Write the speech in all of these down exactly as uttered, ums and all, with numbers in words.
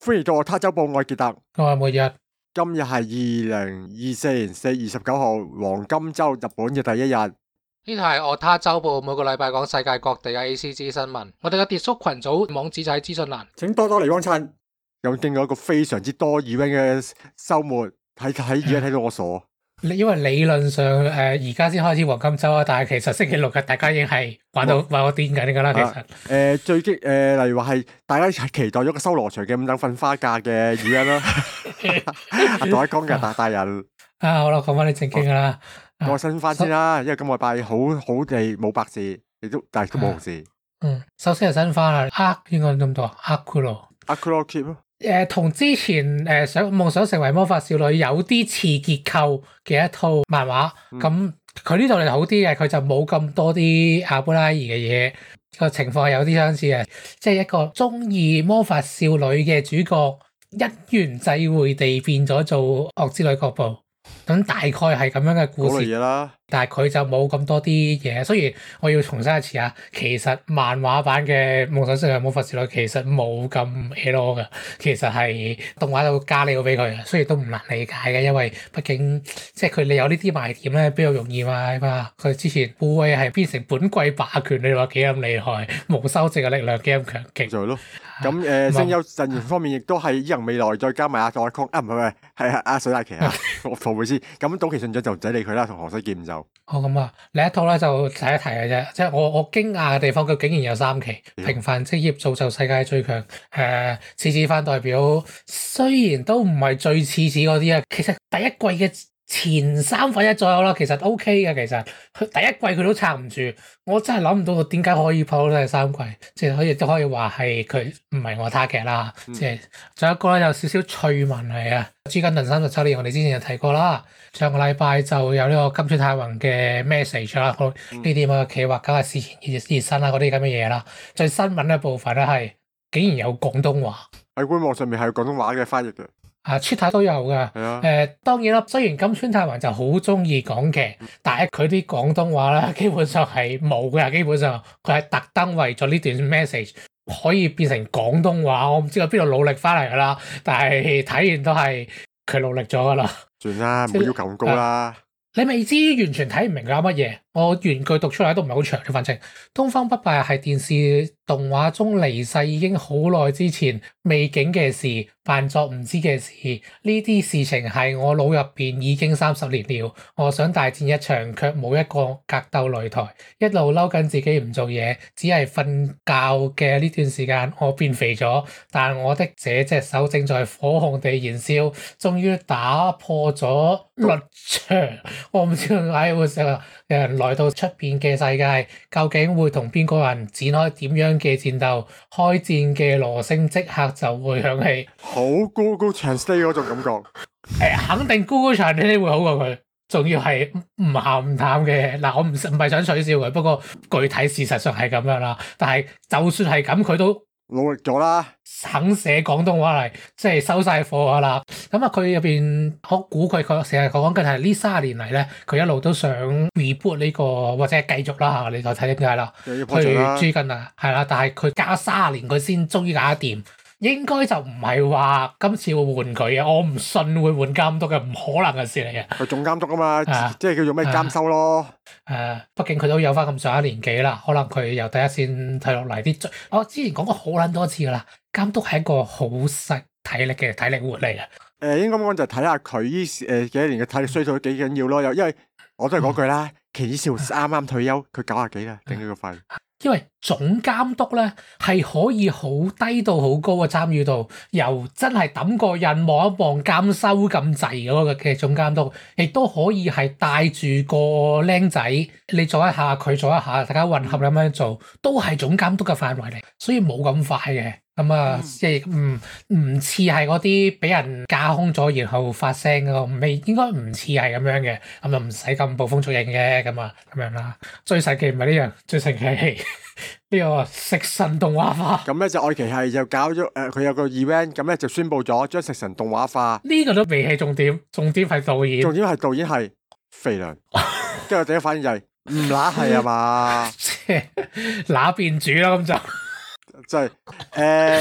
歡迎到我他周報，我係傑特， 我係末日。 今日係二零二四年四月二十九號黃金周日本嘅第一日。 呢度係我他周報，每個禮拜講世界各地嘅 A C G 新聞。我哋嘅 Discord 群組網址就喺資訊欄， 請多多嚟幫襯。有經過一個非常之多 event 嘅周末，睇睇 event 睇到我傻。 因為理論上誒而家先開始黃金周啊，但係其實星期六日大家已經係玩到、哦、玩到癲緊㗎啦。其實誒、 呃、最激誒、呃、例如話係大家係期待咗個修羅場嘅五等瞓花假嘅 event 啦。阿各位講嘅大大人啊，好啦，講翻你正經㗎啦。 講新番先啦，因為今個禮拜好好地冇白事，亦都但係都冇紅事。 嗯，首先係新番啊 ，Arc 應該咁多 Arculo。Arculo keep 咯。 誒同之前誒想夢想成為魔法少女有啲似結構嘅一套漫畫，咁佢呢度嚟好啲嘅，佢就冇咁多啲阿布拉伊嘅嘢，個情況係有啲相似嘅，即係一個中意魔法少女嘅主角一元際會地變咗做惡之女角部，咁大概係咁樣嘅故事啦。但係佢就冇咁多啲嘢，雖然我要重申一次啊，其實漫畫版嘅夢想成為魔法少女其實冇咁 L 嘅，其實係動畫度加料俾佢嘅，雖然都唔難理解嘅，因為畢竟即係佢哋有呢啲賣點咧，比較容易買嘛。佢之前護衛係變成本季霸權，你話幾咁厲害，無修正嘅力量幾咁強勁。 就係咯。咁誒聲優陣營方面亦都係伊人未來再加埋阿代康啊，唔係唔係係阿水大奇啊，我錯會先。咁島崎信長就唔使理佢啦，同河西劍就。 哦咁啊，另一套咧就提一提嘅啫，即係我我驚訝嘅地方，佢竟然有三期平凡職業造就世界最強。誒次次番代表雖然都唔係最次次嗰啲啊，其實第一季嘅前三分一左右啦，其實 O K 嘅，其實佢第一季佢都撐唔住，我真係諗唔到佢點解可以跑到第三季，即係可以都可以話係佢唔係我他劇啦，即係仲有一個咧有少少趣聞嚟啊，朱根頓三十周年我哋之前就提過啦。上個禮拜就有呢個金川太宏嘅 message 啦，呢啲咁嘅企劃梗係事前熱熱身啦，嗰啲咁嘅嘢啦。最新聞嘅部分咧係竟然有廣東話喺官網上面係有廣東話嘅翻譯嘅， 啊 Twitter 都有嘅。係啊，誒、呃、當然啦，雖然金川太宏就好中意講劇，但係佢啲廣東話咧基本上係冇嘅，基本上佢係特登為咗呢段 message 可以變成廣東話，我唔知佢邊度努力翻嚟㗎啦，但係睇完都係佢努力咗㗎啦。 算啦，唔好要求咁高啦。 你未知完全睇唔明佢乜嘢，我原句讀出嚟都唔係好長嘅，反正東方不敗係電視動畫中離世已經好耐之前未景嘅事，扮作唔知嘅事。呢啲事情係我腦入邊已經三十年了。我想大戰一場，卻冇一個格鬥擂台，一路嬲緊自己唔做嘢，只係瞓覺嘅呢段時間，我變肥咗。但我的這隻手正在火紅地燃燒，終於打破咗律場。我唔知點解會成日有人來到出邊嘅世界，究竟會同邊個人展開點樣嘅戰鬥？開戰嘅鑼聲即刻就會響起， 好 Google Translate 嗰種感覺。誒、 欸，肯定 Google Translate 會好過佢，仲要係唔鹹唔淡嘅。嗱，我唔唔係想取笑佢，不過具體事實上係咁樣啦。但係就算係咁，佢都努力咗啦， 肯寫廣東話嚟，即係收晒貨㗎啦。咁啊，佢入邊我估佢佢成日講緊係呢卅年嚟咧，佢一路都想 reboot 呢個或者係繼續啦嚇，你就睇點解啦？去追緊啊，係啦，但係佢加卅年佢先終於搞得掂，應該就唔係話今次會換佢啊！我唔信會換監督嘅，唔可能嘅事嚟嘅。 佢總監督啊嘛， 啊即係叫做咩監修咯。 誒、啊，畢竟佢都有翻咁上下年紀啦，可能佢由第一線睇落嚟啲。我之前講過好撚多次噶啦，監督係一個好實體力嘅體力活嚟嘅。誒、 呃，應該講就睇下佢呢誒幾年嘅體力衰退幾緊要咯。又因為我都係嗰句啦，奇子少啱啱退休，佢九廿幾啦，頂佢個肺。 因為總監督咧係可以好低到好高嘅參與度，由真係抌個印望一望監修咁滯嗰個嘅總監督，亦都可以係帶住個僆仔，你做一下佢做一下，大家混合咁樣做，都係總監督嘅範圍嚟，所以冇咁快嘅。咁啊，即係唔唔似係嗰啲俾人架空咗然後發聲嗰個，未應該唔似係咁樣嘅，咁就唔使咁捕風捉影嘅咁啊，咁樣啦。最神奇唔係呢樣，最神奇係呢個食神動畫化。 咁咧就愛奇藝就搞咗誒，佢、呃、有個 event，咁咧就宣布咗將食神動畫化。 呢、這個都未係重點，重點係導演。 重點係導演係肥良，跟住我第一反應就係唔乸係啊嘛， 即係乸變主啦咁就。 即係誒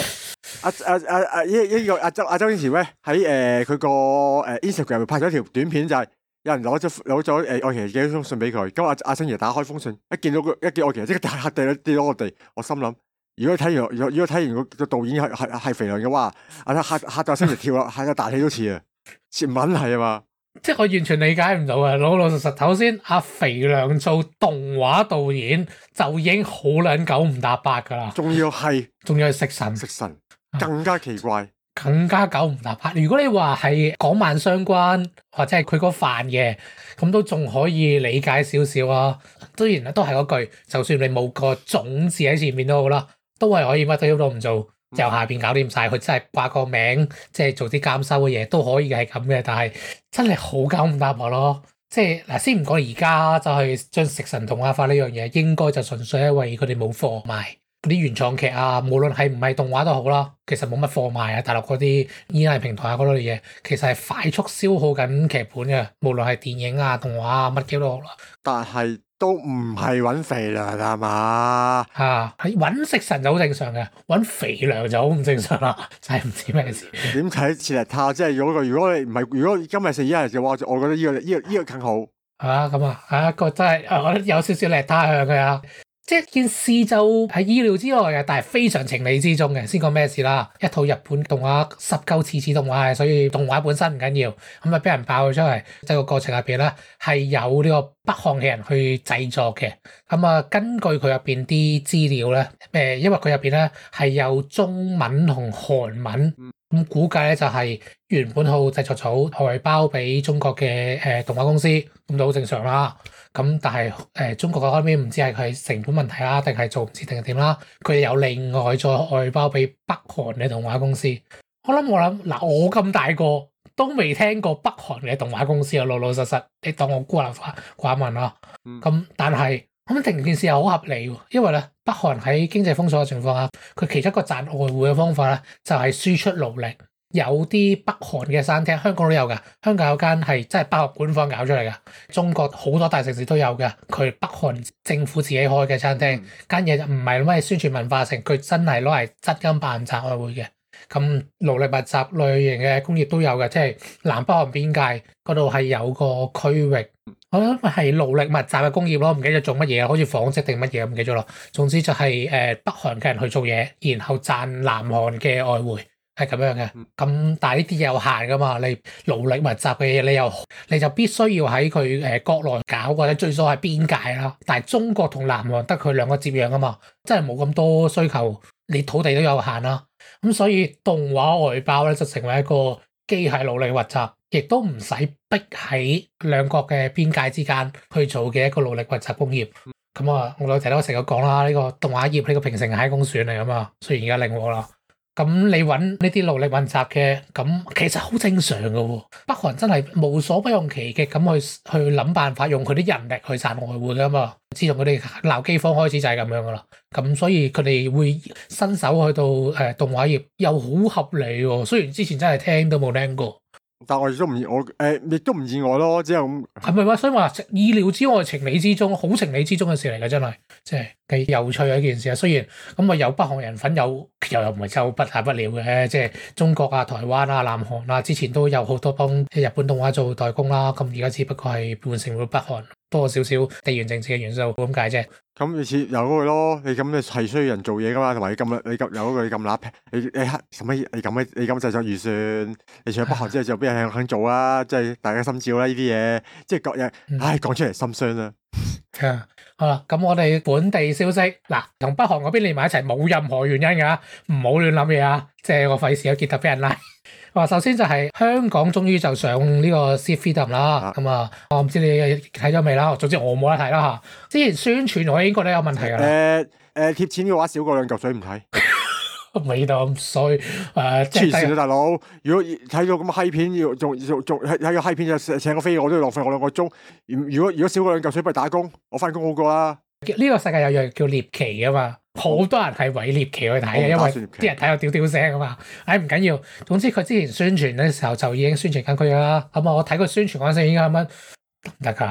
阿阿阿阿呢呢個阿周阿周星馳咧喺誒佢個誒 Instagram 拍咗條短片，就係有人攞咗攞咗誒愛奇藝寄咗封信俾佢，咁阿阿星爺打開封信，一見到個一見愛奇藝即刻嚇地跌咗個地，我心諗如果睇完如果如果睇完個個導演係係係肥良嘅話，阿嚇嚇到阿星爺跳啦，嚇到大氣都似啊，似唔撚係啊嘛。 即係我完全理解唔到啊！老老實實頭先阿肥良做動畫導演就已經好撚九唔搭八噶啦， 仲要係仲要係食神， 食神更加奇怪， 更加九唔搭八。如果你話係港漫相關或者係佢個飯嘅，咁都仲可以理解少少啊。雖然都係嗰句，就算你冇個種字喺前面都好啦，都係可以乜都都唔做。由下邊搞掂晒，佢真係掛個名，即係做啲監修嘅嘢都可以係咁嘅，但係真係好搞唔搭我咯。即係嗱，先唔講而家就係將食神動畫化呢樣嘢，應該就純粹係因為佢哋冇貨賣，嗰啲原創劇啊，無論係唔係動畫都好啦，其實冇乜貨賣啊。大陸嗰啲依賴平台啊嗰類嘢，其實係快速消耗緊劇本嘅，無論係電影啊、動畫啊乜嘢都好啦。 但係都唔係揾肥良係嘛？ 嚇，係揾食神就好正常嘅，揾肥良就好唔正常啦，就係唔知咩事。 點睇切日塔？即係如果如果你唔係，如果今日四一日嘅話，我覺得呢個呢個呢個更好。 係啊，咁啊，啊個真係，我覺得有少少力他向嘅啊。即係件事就係意料之外嘅，但係非常情理之中嘅。先講咩事啦？一套日本動畫十鳩次次動畫，所以動畫本身唔緊要，咁啊俾人爆咗出嚟。即係個過程入邊咧，係有呢個北韓嘅人去製作嘅。咁啊，根據佢入邊啲資料咧，誒，因為佢入邊咧係有中文同韓文，咁估計咧就係原本號製作組外包俾中國嘅誒動畫公司，咁都好正常啦。咁但係誒、呃、中國嘅開邊唔知係佢成本問題啦，定係做唔切定係點啦？佢哋有另外再外包俾北韓嘅動畫公司。我諗我諗嗱，我咁大個都未聽過北韓嘅動畫公司啊，老老實實，你當我孤陋寡聞啦。咁、嗯、但係咁成件事又好合理喎，因為咧北韓喺經濟封鎖嘅情況下，佢其中一個賺外匯嘅方法咧就係、是、輸出勞力。有啲北韓嘅餐廳，香港都有㗎。香港有間係真係北韓官方搞出嚟㗎。中國好多大城市都有㗎。佢北韓政府自己開嘅餐廳，間嘢就唔係咩宣傳文化城，佢真係攞嚟真金白銀賺外匯嘅。咁勞力密集類型嘅工業都有嘅，即係南北韓邊界嗰度係有個區域，我諗係勞力密集嘅工業咯，唔記得做乜嘢，好似紡織定乜嘢唔記得咗咯。總之就係誒北韓嘅人去做嘢，然後賺南韓嘅外匯。係咁樣嘅，咁但係呢啲有限㗎嘛，你勞力密集嘅嘢，你又你就必須要喺佢誒國內搞，或者最多係邊界啦。但係中國同南韓得佢兩個接壤啊嘛，真係冇咁多需求，你土地都有限啦。咁所以動畫外包咧就成為一個機械勞力密集，亦都唔使逼喺兩國嘅邊界之間去做嘅一個勞力密集工業。咁啊，我老細都成日講啦，呢個動畫業呢個平成蟹公選嚟㗎嘛，雖然而家令我啦。咁你揾呢啲勞力密集嘅，咁其實好正常嘅喎。北韓真係無所不用其極咁去去諗辦法，用佢啲人力去賺外匯㗎嘛。自從佢哋鬧饑荒開始就係咁樣噶啦。咁所以佢哋會伸手去到誒、呃、動畫業，又好合理喎。雖然之前真係聽都冇聽過。 但我亦都唔意我誒，亦都唔意外咯，只係咁。係咪話？所以話意料之外、情理之中，好情理之中嘅事嚟嘅，真係，即係幾有趣嘅一件事啊！雖然咁啊，有北韓人粉，有又又唔係真不大不了嘅，即係中國啊、台灣啊、南韓啊，之前都有好多幫日本動畫做代工啦。咁而家只不過係換成咗北韓，多少少地緣政治嘅元素咁解啫。 咁你似有嗰句咯，你咁你係需要人做嘢噶嘛，同埋你咁你咁有嗰句你咁揦皮，你你黑什麼？你咁你咁製作預算，你除咗北韓之外，就邊人肯做啊？即係大家心照啦，呢啲嘢，即係各日，唉，講出嚟心傷啦。 啊，好啦，咁我哋本地消息嗱，同北韓嗰邊連埋一齊，冇任何原因噶，唔好亂諗嘢啊！即係我費事有結特俾人拉。話首先就係香港終於就上呢個 Seed Freedom 啦，咁啊，我唔知你睇咗未啦，總之我冇得睇啦嚇。之前宣傳我已經覺得有問題㗎啦。 誒誒貼錢嘅話少過兩嚿水唔睇。 味道咁衰誒， 黐線啊大佬！如果睇到咁嘅閪片，要仲仲仲睇個閪片就請個飛，我都要浪費我兩個鐘。如果如果少過兩嚿水，不如打工，我翻工好過啦。 呢個世界有樣叫獵奇㗎嘛，好多人係為獵奇去睇嘅，因為啲人睇到屌屌聲啊嘛。唉，唔緊要，總之佢之前宣傳嘅時候就已經宣傳緊佢啦。咁啊，我睇佢宣傳嗰陣時已經咁樣得唔得㗎？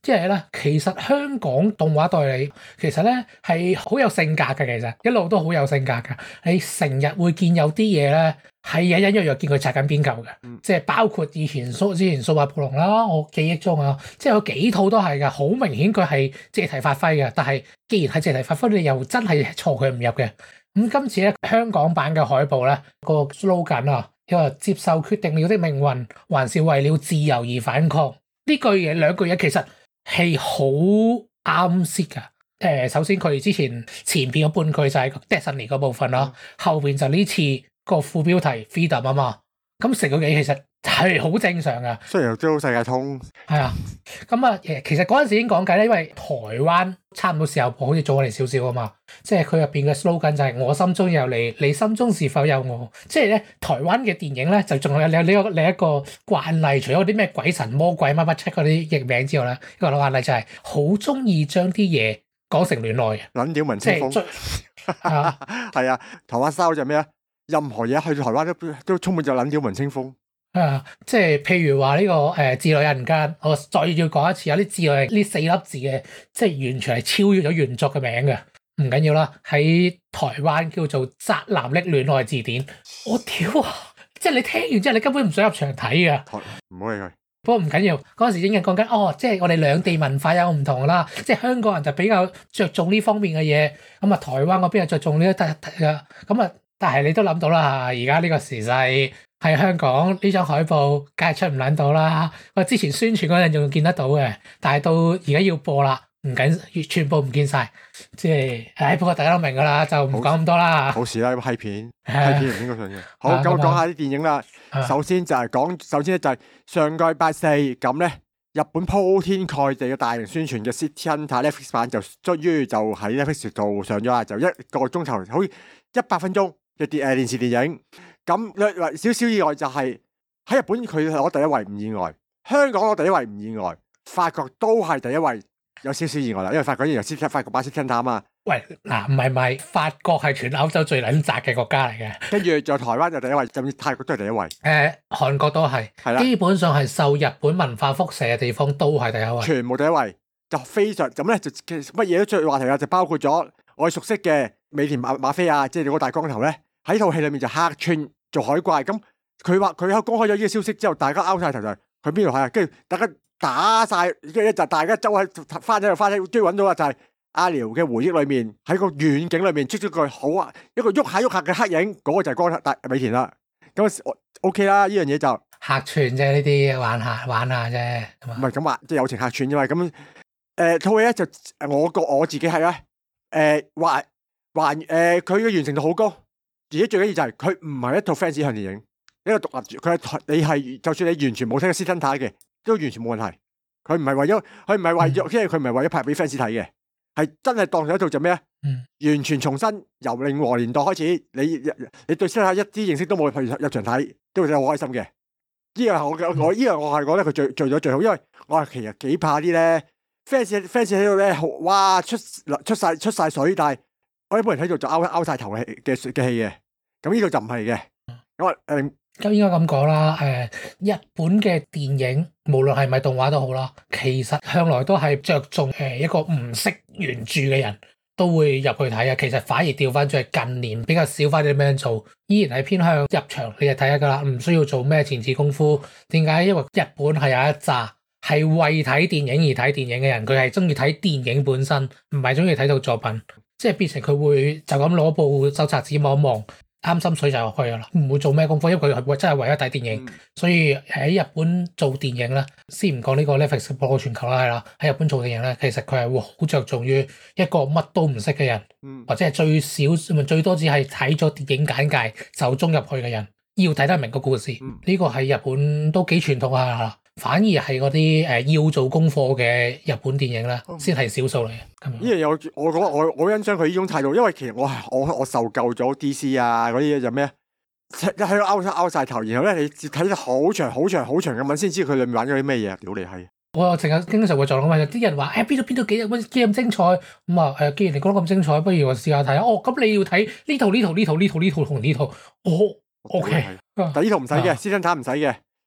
即係咧，其實香港動畫代理其實咧係好有性格嘅，其實一路都好有性格㗎。你成日會見有啲嘢咧係隱隱約約見佢拆緊邊嚿嘅， 嗯、 即係包括以前蘇之前數碼暴龍啦，我記憶中啊，即係有幾套都係㗎，好明顯佢係借題發揮嘅。但係既然係借題發揮，你又真係錯佢唔入嘅。咁今次咧香港版嘅海報咧個 slogan 啊，因為接受決定了的命運，還是為了自由而反抗。呢句嘢兩句嘢其實係好啱 set 㗎。誒，首先佢之前前邊嗰半句就係 Destiny 嗰部分啦，嗯、後邊就呢次個副標題 Freedom 啊嘛。咁成個嘢其實係好正常㗎。 雖然都世界通係啊，咁啊誒，其實嗰陣時已經講緊咧，因為台灣差唔多時候好似早我哋少少啊嘛。即係佢入邊嘅 slogan 就係我心中有你，你心中是否有我？即係咧台灣嘅電影咧就仲有有呢個另一個慣例，除咗啲咩鬼神魔鬼乜乜出嗰啲譯名之外咧，一個慣例就係好中意將啲嘢講成戀愛嘅。 撚屌文青風啊， 係啊，台灣 style 就咩啊？任何嘢去到台灣都都充滿咗撚屌文青風。 啊，即係譬如話呢、這個誒字裏人間，我再要講一次，有啲字係呢四粒字嘅，即係完全係超越咗原作嘅名嘅。唔緊要啦，喺台灣叫做《宅男的戀愛字典》。我屌啊！即係你聽完之後，你根本唔想入場睇噶。 唔好理佢。 不過唔緊要，嗰陣時已經講緊哦，即係我哋兩地文化有唔同啦。即係香港人就比較着重呢方面嘅嘢，咁啊台灣嗰邊又着重呢一啲嘅。咁啊，但係你都諗到啦，而家呢個時勢喺香港呢張海報，梗係出唔撚到啦。我之前宣傳嗰陣仲見得到嘅，但係到而家要播啦。唔緊，全部唔見晒，即係，唉，不過大家都明噶啦，就唔講咁多啦。 好事啦，批片，批片唔應該信嘅。好，咁我講下啲電影啦。首先就係講，首先咧就係上個禮拜四咁咧，日本鋪天蓋地嘅大型宣傳嘅《City Hunter》Netflix 版就終於就喺 Netflix 度上咗啦，就一個鐘頭，好似一百分鐘嘅電誒電視電影。咁略為少少意外就係喺日本佢攞第一位唔意外，香港攞第一位唔意外，法國都係第一位。有少少意外啦，因為法國依然有法國版 City Hunter 啊嘛。喂， 嗱唔係唔係，法國係全歐洲最撚窄嘅國家嚟嘅。跟住就台灣就第一位，甚至泰國都係第一位。誒、 呃，韓國都係，係啦，基本上係受日本文化輻射嘅地方都係第一位。 全部第一位，就非常咁咧，就乜嘢都出話題啦，就包括咗我哋熟悉嘅美田馬馬菲亞，即係嗰個大光頭咧，喺套戲裏面就客串做海怪。咁佢話佢喺公開咗呢個消息之後，大家拗晒頭就係佢邊度係啊？跟住大家。打晒，跟住就大家周喺翻喺度翻喺，終於揾到啦，就係阿遼嘅回憶裏面喺個遠景裏面出咗句好啊，一個喐下喐下嘅黑影，嗰、那個就係光大美田啦。咁 O K 啦，呢樣嘢就客串啫，呢啲玩下玩下啫。 唔係咁話，即係友情客串啫嘛。咁誒套戲咧就我個我自己係咧誒還還誒佢嘅完成度好高，而且最緊要就係佢唔係一套 fans 向電影，一個獨立住，佢係你係就算你完全冇睇過 City Hunter 嘅。都完全冇問題，佢唔係為咗，佢唔係為咗，即係佢唔係為咗拍俾 fans 睇嘅，係真係當成一套就咩啊？嗯，完全重新由令和年代開始，你你對 City Hunter 一啲認識都冇，去入場睇，都會真係好開心嘅。呢樣我我呢樣我係覺得佢最做咗最好，因為我係其實幾怕啲咧 fans fans 喺度咧，哇出出晒出晒水，但係我一般人喺度就拗拗晒頭嘅嘅嘅戲嘅，咁呢度就唔係嘅，咁啊誒。 咁應該咁講啦，誒、呃，日本嘅電影無論係咪動畫都好啦，其實向來都係着重誒一個唔識原著嘅人都會入去睇啊。其實反而調翻轉係近年比較少翻啲咩做，依然係偏向入場你就睇下噶啦，唔需要做咩前置功夫。點解？因為日本係有一紮係為睇電影而睇電影嘅人，佢係中意睇電影本身，唔係中意睇到作品，即係變成佢會就咁攞部手冊子望一望。啱心水就入去噶啦，唔會做咩功夫，因為佢係真係為咗睇電影，嗯、所以喺日本做電影咧，先唔講呢個 Netflix 播全球啦，係啦，喺日本做電影咧，其實佢係會好着重於一個乜都唔識嘅人，嗯、或者係最少最多只係睇咗電影簡介就中入去嘅人，要睇得明個故事，呢、嗯、個係日本都幾傳統啊。反而係嗰啲誒要做功課嘅日本電影咧，先係少數嚟嘅。 呢樣嘢我我覺得我我欣賞佢呢種態度，因為其實我係我我受夠咗 D C 啊嗰啲嘢就咩啊，一喺度拗晒拗晒頭，然後咧你睇得好長好長好長嘅文先知佢裏面玩咗啲咩嘢，屌你閪！ 我成日經常會撞到有啲人話誒邊度邊度幾乜幾咁精彩咁啊誒，既然你講得咁精彩，不如我試下睇哦。咁你要睇呢套呢套呢套呢套呢套同呢套，哦 OK。 但呢套唔使嘅，City Hunter唔使嘅。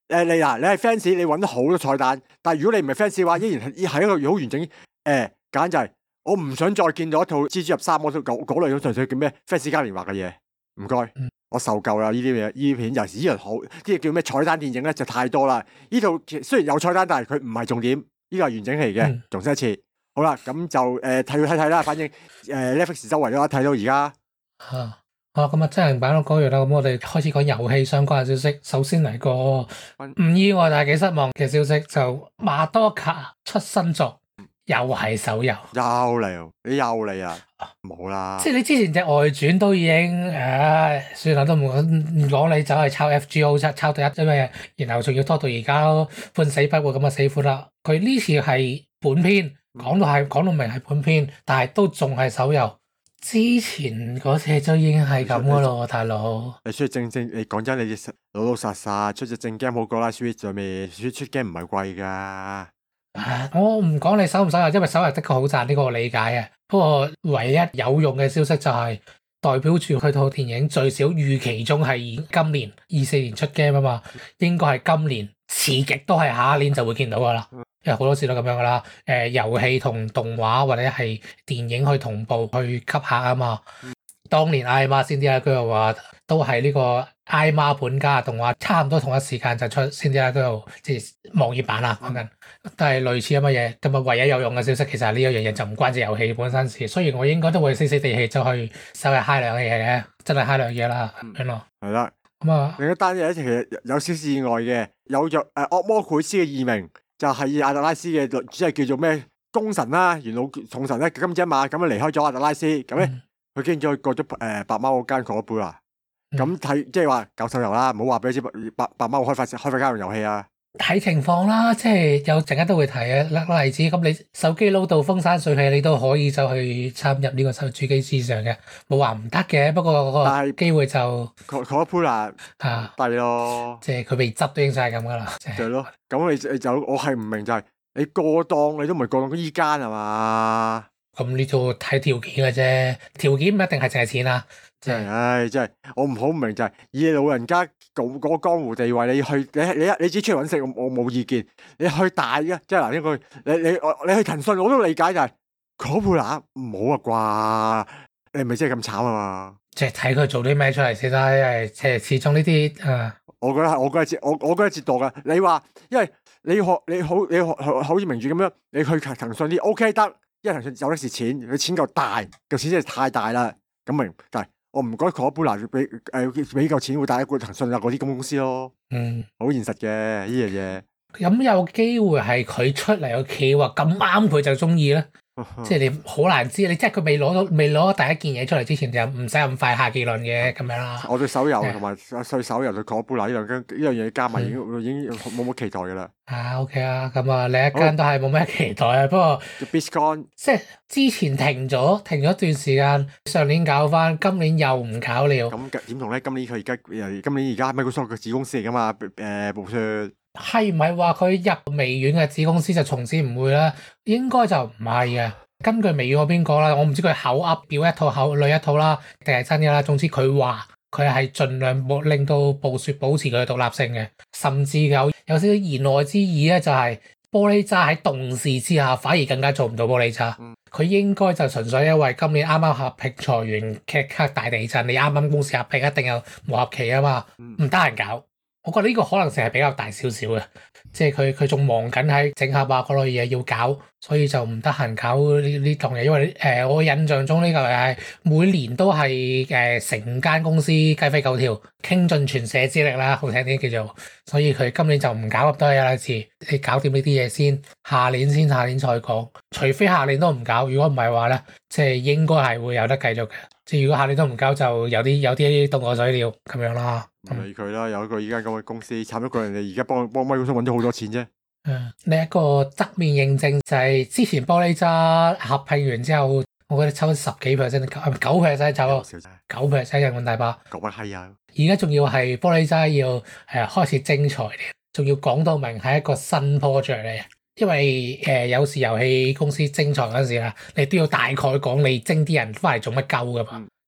誒你嗱，你係 fans，你揾到好多彩蛋，但係如果你唔係 fans 嘅話，依然係係一個好完整誒，簡單就係我唔想再見到一套蜘蛛俠三嗰套嗰嗰類咁純粹叫咩 fans 嘉年華嘅嘢，唔該， 嗯、 我受夠啦呢啲嘢，呢啲片尤其是呢樣好，啲叫咩彩蛋電影咧就太多啦。呢套雖然有彩蛋，但係佢唔係重點，呢個係完整嚟嘅，重申一次。好啦，咁就誒睇佢睇睇啦，反正誒 Netflix 周圍都睇到而家。 啊，好，咁啊真人版都講完啦，咁我哋開始講遊戲相關嘅消息。首先嚟個唔意外但係幾失望嘅消息，就馬多卡出新作，又係手遊。 又嚟，你又嚟啊！冇啦。 即係你之前隻外傳都已經，唉、啊，算啦，都唔唔講你走去抄 F G O 抄抄到一啲咩，然後仲要拖到而家半死不活咁嘅死款啦。佢呢次係本篇。講到係講到明係本篇，但係都仲係手遊。之前嗰隻就已經係咁噶咯，大佬。你出正正，你講真，你老老實實出隻正 game 好過啦。Switch 上面出出 game 唔係貴噶。我唔講你手唔手遊，因為手遊的確好賺，呢個我理解嘅。不過唯一有用嘅消息就係代表住佢套電影最少預期中係今年二四年出 game 啊嘛，應該係今年遲極都係下一年就會見到噶啦。因為好多時都咁樣噶啦，誒、呃、遊戲同動畫或者係電影去同步去吸客啊嘛。嗯、當年艾瑪先啲啦，佢又話都係呢個艾瑪本家動畫，差唔多同一時間就出先啲啦，佢又即係網頁版啦講緊，都係類似咁嘅嘢。咁啊，唯一有用嘅消息其實係呢一樣嘢就唔關隻遊戲本身事。雖然我應該都會死死地氣走去收日嗨兩嘢嘅，真係嗨兩嘢啦咁咯。係啦，咁啊，另一單嘢其實有少少意外嘅，有着誒惡魔繪師嘅異名。就係阿特拉斯嘅，即係叫做咩功神啦，元老重神咧，今朝一晚咁樣離開咗阿特拉斯，咁咧佢經咗過咗誒白貓嗰間嗰杯啊，咁睇即係話搞手遊啦，唔好話俾你知白白貓開發開發家用遊戲啊。睇情況啦，即係有陣間都會提嘅例子。咁你手機撈到風生水起，你都可以就去參入呢個手主機市場嘅，冇話唔得嘅。不過個機會就嗰嗰一杯啦，啊低咯，即係佢被執都已經晒咁噶啦。就係咯，咁你就我係唔明就係、是、你過檔，你都唔係過檔依間係嘛？咁呢度睇條件嘅啫，條件唔一定係淨係錢啊。即係，唉，真係我唔好唔明就係、是、以你老人家嗰嗰個江湖地位，你去你你你自己出去揾食，我冇意見。你去大嘅，即係嗱呢個你你我你去騰訊我都理解就係嗰盤乸唔好啊啩，你唔係真係咁慘啊嘛？即係睇佢做啲咩出嚟先啦，因為即係始終呢啲誒，我覺得係我覺得折我我覺得折墮噶。你話因為你學你好你學好似名著咁樣，你去騰訊啲 O K 得，因為騰訊有得蝕錢，佢錢夠大，個錢真係太大啦，咁明？但係我唔覺得嗰杯嗱俾誒俾夠錢會帶一個騰訊啊嗰啲咁公司咯，嗯，好現實嘅呢樣嘢。咁有機會係佢出嚟個企劃咁啱佢就中意咧，即係你好難知。你即係佢未攞到未攞第一件嘢出嚟之前，就唔使咁快下結論嘅咁樣啦。我對手遊同埋對手遊對嗰杯嗱呢兩間呢樣嘢加埋已經已經冇乜期待噶啦。啊 OK 啊，咁啊另一間都係冇咩期待啊。不過 BlizzCon 即係之前停咗停咗一段時間，上年搞翻，今年又唔搞了。咁點同咧？今年佢而家今年而家 Microsoft 嘅子公司嚟噶嘛？誒，暴雪。係唔係話佢入微軟嘅子公司就從此唔會啦？應該就唔係嘅。根據微軟嗰邊講啦，我唔知佢口噏表一套口裏一套啦，定係真嘅啦。總之佢話佢係盡量冇令到暴雪保持佢嘅獨立性嘅，甚至有有少少言外之意咧，就係玻璃渣喺動視之下反而更加做唔到玻璃渣。佢、嗯、應該就純粹因為今年啱啱合併裁員，劇刻大地震，你啱啱公司合併一定有磨合期啊嘛，唔得閒搞。我覺得呢個可能性係比較大少少嘅，即係佢佢仲忙緊喺整合啊嗰類嘢要搞，所以就唔得閒搞呢呢檔嘢。因為誒、呃、我印象中呢個係每年都係誒成間公司雞飛狗跳，傾盡全社之力啦，好聽啲叫做。所以佢今年就唔搞咁多嘢啦，次你搞掂呢啲嘢先，下年先下年再講。除非下年都唔搞，如果唔係話咧，即係應該係會有得繼續嘅。即係如果下年都唔搞，就有啲有啲凍過水料咁樣啦。唔理佢啦，有一個依間咁嘅公司，慘咗個人哋而家幫幫 Microsoft 揾咗好多錢啫。嗯，另一個側面認證就係之前玻璃渣合併完之後，我覺得抽十幾 percent，九 percent 抽，九 percent 人工大把，九蚊閪啊！而家仲要係玻璃渣要誒開始徵材，仲要講到明係一個新 project 嚟。因為誒、呃、有時遊戲公司徵材嗰陣時啦，你都要大概講你徵啲人翻嚟做乜鳩噶嘛。嗯、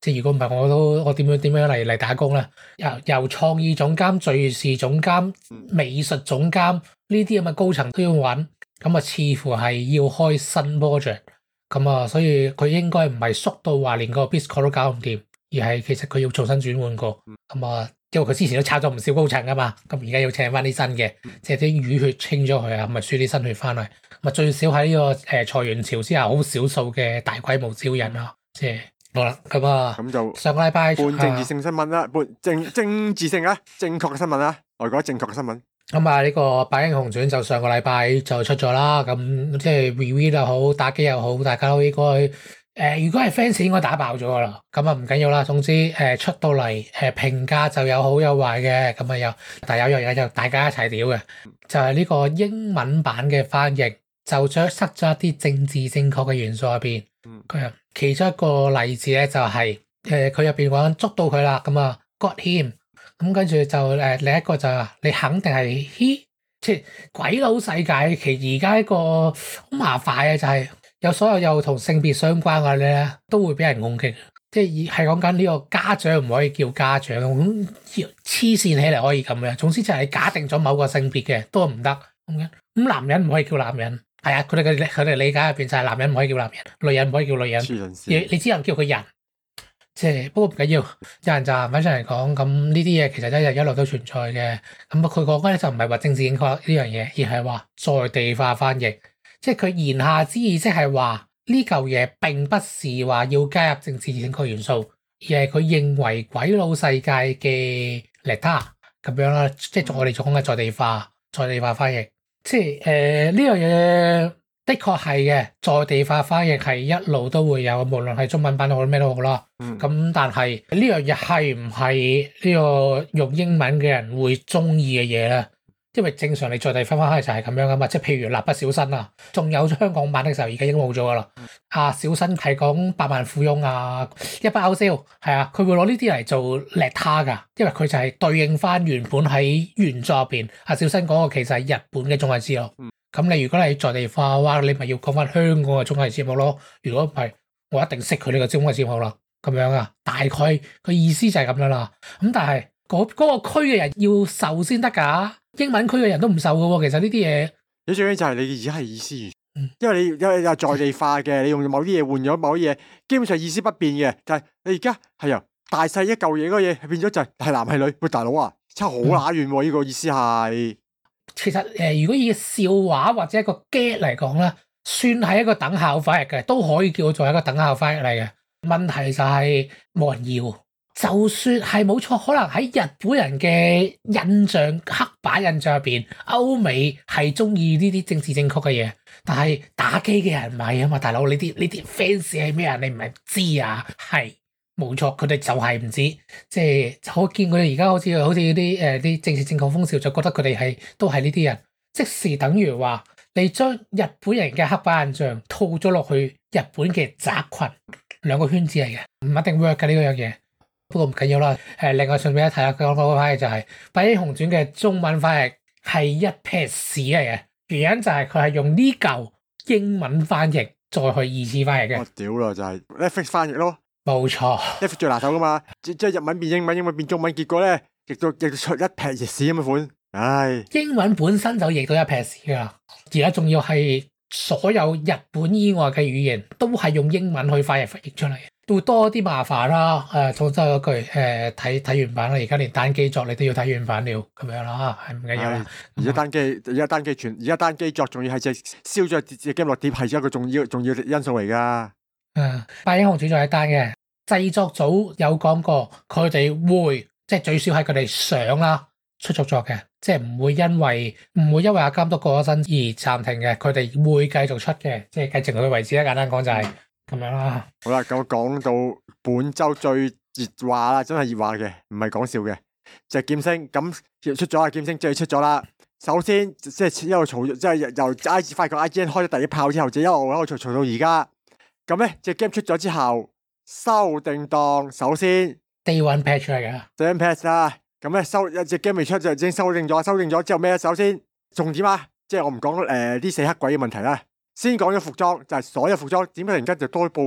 即係如果唔係我都我點樣點樣嚟嚟打工咧？由由創意總監、敘事總監、美術總監呢啲咁嘅高層都要揾，咁啊似乎係要開新 project，咁啊所以佢應該唔係縮到話連個 Bisco 都搞唔掂，而係其實佢要重新轉換過，咁啊因為佢之前都炒咗唔少高層噶嘛，咁而家要請翻啲新嘅，即係啲淤血清咗佢啊，咪輸啲新血翻嚟，咁啊最少喺呢個誒裁員潮之下，好少數嘅大規模招人啦，即係。好啦，咁啊， 咁就上個禮拜半政治性新聞啦，半政政治性啊，正確嘅新聞啦，我覺得正確嘅新聞。 咁啊，呢個《百英雄傳》就上個禮拜就出咗啦，咁即係 review 又好，打機又好，大家都應該誒、呃，如果係 fans 應該打爆咗噶啦，咁啊唔緊要啦，總之誒、呃、出到嚟誒評價就有好有壞嘅，咁啊有，但係有樣嘢就大家一齊屌嘅，就係、是、呢個英文版嘅翻譯就將塞咗一啲政治正確嘅元素入邊，佢、嗯、其中一個例子咧就係誒佢入邊講捉到佢啦，咁啊 got him。咁跟住就誒另一個就係你肯定係 he， 即係鬼佬世界其實而家一個好麻煩嘅就係有所有有同性別相關嘅咧都會俾人攻擊，即係係講緊呢個家長唔可以叫家長咁黐線起嚟可以咁樣，總之就係假定咗某個性別嘅都唔得咁樣，咁男人唔可以叫男人，係啊，佢哋嘅佢哋理解入邊就係男人唔可以叫男人，女人唔可以叫女人，你你只能叫佢人。即係不過唔緊要，有人就反上嚟講，咁呢啲嘢其實一日一路都存在嘅。咁佢講緊咧就唔係話政治正確呢樣嘢，而係話在地化翻譯。即係佢言下之意，即係話呢嚿嘢並不是話要加入政治正確元素，而係佢認為鬼佬世界嘅 letter 咁樣啦。即係我哋講嘅在地化、在地化翻譯。即係誒呢樣嘢。的確係嘅，在地化翻譯係一路都會有，無論係中文版好咩都好啦。咁、嗯、但係呢樣嘢係唔係呢個用英文嘅人會中意嘅嘢咧？因為正常你在地化翻譯就係咁樣噶嘛，即係譬如蠟筆小新啊，仲有香港版嘅時候而家已經冇咗噶啦。啊，小新係講百萬富翁啊，一筆勾銷係啊，佢會攞呢啲嚟做 letter 噶，因為佢就係對應翻原本喺原作入邊。阿小新講個其實係日本嘅綜藝節目。咁你如果你在地化嘅話，你咪要講翻香港嘅綜藝節目咯。如果唔係，我一定識佢呢個綜藝節目啦。咁樣啊，大概個意思就係咁樣啦。咁但係嗰嗰個區嘅人要受先得㗎，英文區嘅人都唔受㗎喎。其實呢啲嘢， 你最緊就係你而家係意思，因為你因為有在地化嘅，你用某啲嘢換咗某啲嘢，基本上意思不變嘅。但係你而家係由大細一嚿嘢嗰個嘢變咗就係係男係女，喂大佬啊，差好乸遠喎！呢、嗯、個意思係。 其實誒、呃，如果以笑話或者一個 get 嚟講咧，算係一個等效翻譯嘅，都可以叫做一個等效翻譯嚟嘅。問題就係冇人要，就算係冇錯，可能喺日本人嘅印象、刻板印象入邊，歐美係中意呢啲政治正確嘅嘢，但係打機嘅人唔係啊嘛，大佬，呢啲呢啲 fans 係咩啊？你唔係知啊？係。冇錯，佢哋就係唔知，即係我見佢哋而家好似好似啲誒啲政治正確風潮，就覺得佢哋係都係呢啲人，即是等於話你將日本人嘅刻板印象套咗落去日本嘅宅群，兩個圈子嚟嘅，唔一定 work 嘅呢個樣嘢。不過唔緊要啦。誒，另外順便一提下，講嗰個翻譯就係《百英雄傳》嘅中文翻譯係一撇屎嚟嘅，原因就係佢係用呢嚿英文翻譯再去二次翻譯嘅。 我屌啦，就係 Netflix 翻譯咯。 冇錯 Netflix 最拿手噶嘛，即係日文變英文，英文變中文，結果咧亦都亦出一撇熱屎咁嘅款，唉！ 英文本身就譯到一撇屎噶啦，而家仲要係所有日本以外嘅語言都係用英文去翻譯翻譯出嚟，會多啲麻煩啦。誒、呃，總之嗰句誒，睇睇原版啦，而家連單機作你都要睇原版了，咁樣啦，係唔緊要啦。 而家單機，而家單機全，而家單機作仲要係隻燒咗隻 game 落碟，係一個重要重要因素嚟噶。嗯， 百英雄主宰單嘅製作組有講過，佢哋會即係最少係佢哋想啦出續作嘅，即係唔會因為唔會因為阿監督過咗身而暫停嘅，佢哋會繼續出嘅，即係繼續佢為止啦。簡單講就係咁樣啦。 好啦，咁講到本周最熱話啦，真係熱話嘅，唔係講笑嘅，就係劍星咁出咗啦，劍星終於出咗啦。首先即係一路嘈，即係由 I G 發覺 I G N 開咗第一炮之後，就一路喺度嘈嘈到而家。咁咧，隻 game 出咗之後收定檔，首先 Day One Patch 嚟嘅 ，Day One Patch 啦。咁咧收一隻 game 未出就已經修訂咗，修訂咗之後咩？首先重點啊，即係我唔講誒啲死黑鬼嘅問題啦，先講咗服裝，就係、是、所有服裝點解突然間就多布嘅？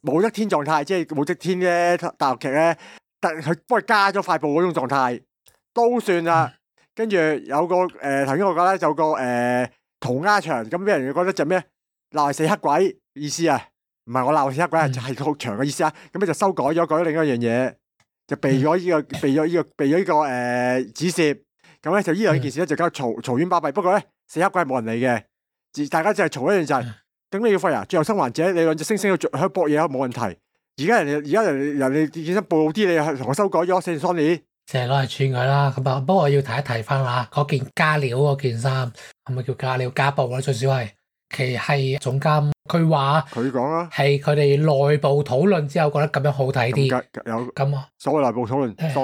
武則天狀態，即係武則天咧大陸劇咧，但佢幫佢加咗塊布嗰種狀態都算啦。跟住有個誒頭先我講咧，有個誒塗鴉牆，咁俾人覺得就咩鬧死黑鬼意思啊？唔係我鬧死黑鬼，係係好長嘅意思啊！咁咧就修改咗，改咗另一樣嘢，就避咗呢個避咗呢個避咗呢個誒指涉。咁咧就呢兩件事咧就搞嘈嘈冤巴閉。不過咧死黑鬼係冇人理嘅，大家就係嘈一樣就係。咁你要廢啊？最後生還者，你兩隻猩猩喺度搏嘢冇問題。而家人哋而家人人哋健身暴露啲，你同我修改咗，先 sorry。 成日攞嚟串佢啦，咁啊，不過我要提一提翻啦，嗰件加料嗰件衫係咪叫加料加布咧？最少係其係總監佢話佢講啊， 係佢哋內部討論之後覺得咁樣好睇啲。 有咁啊， 所謂內部討論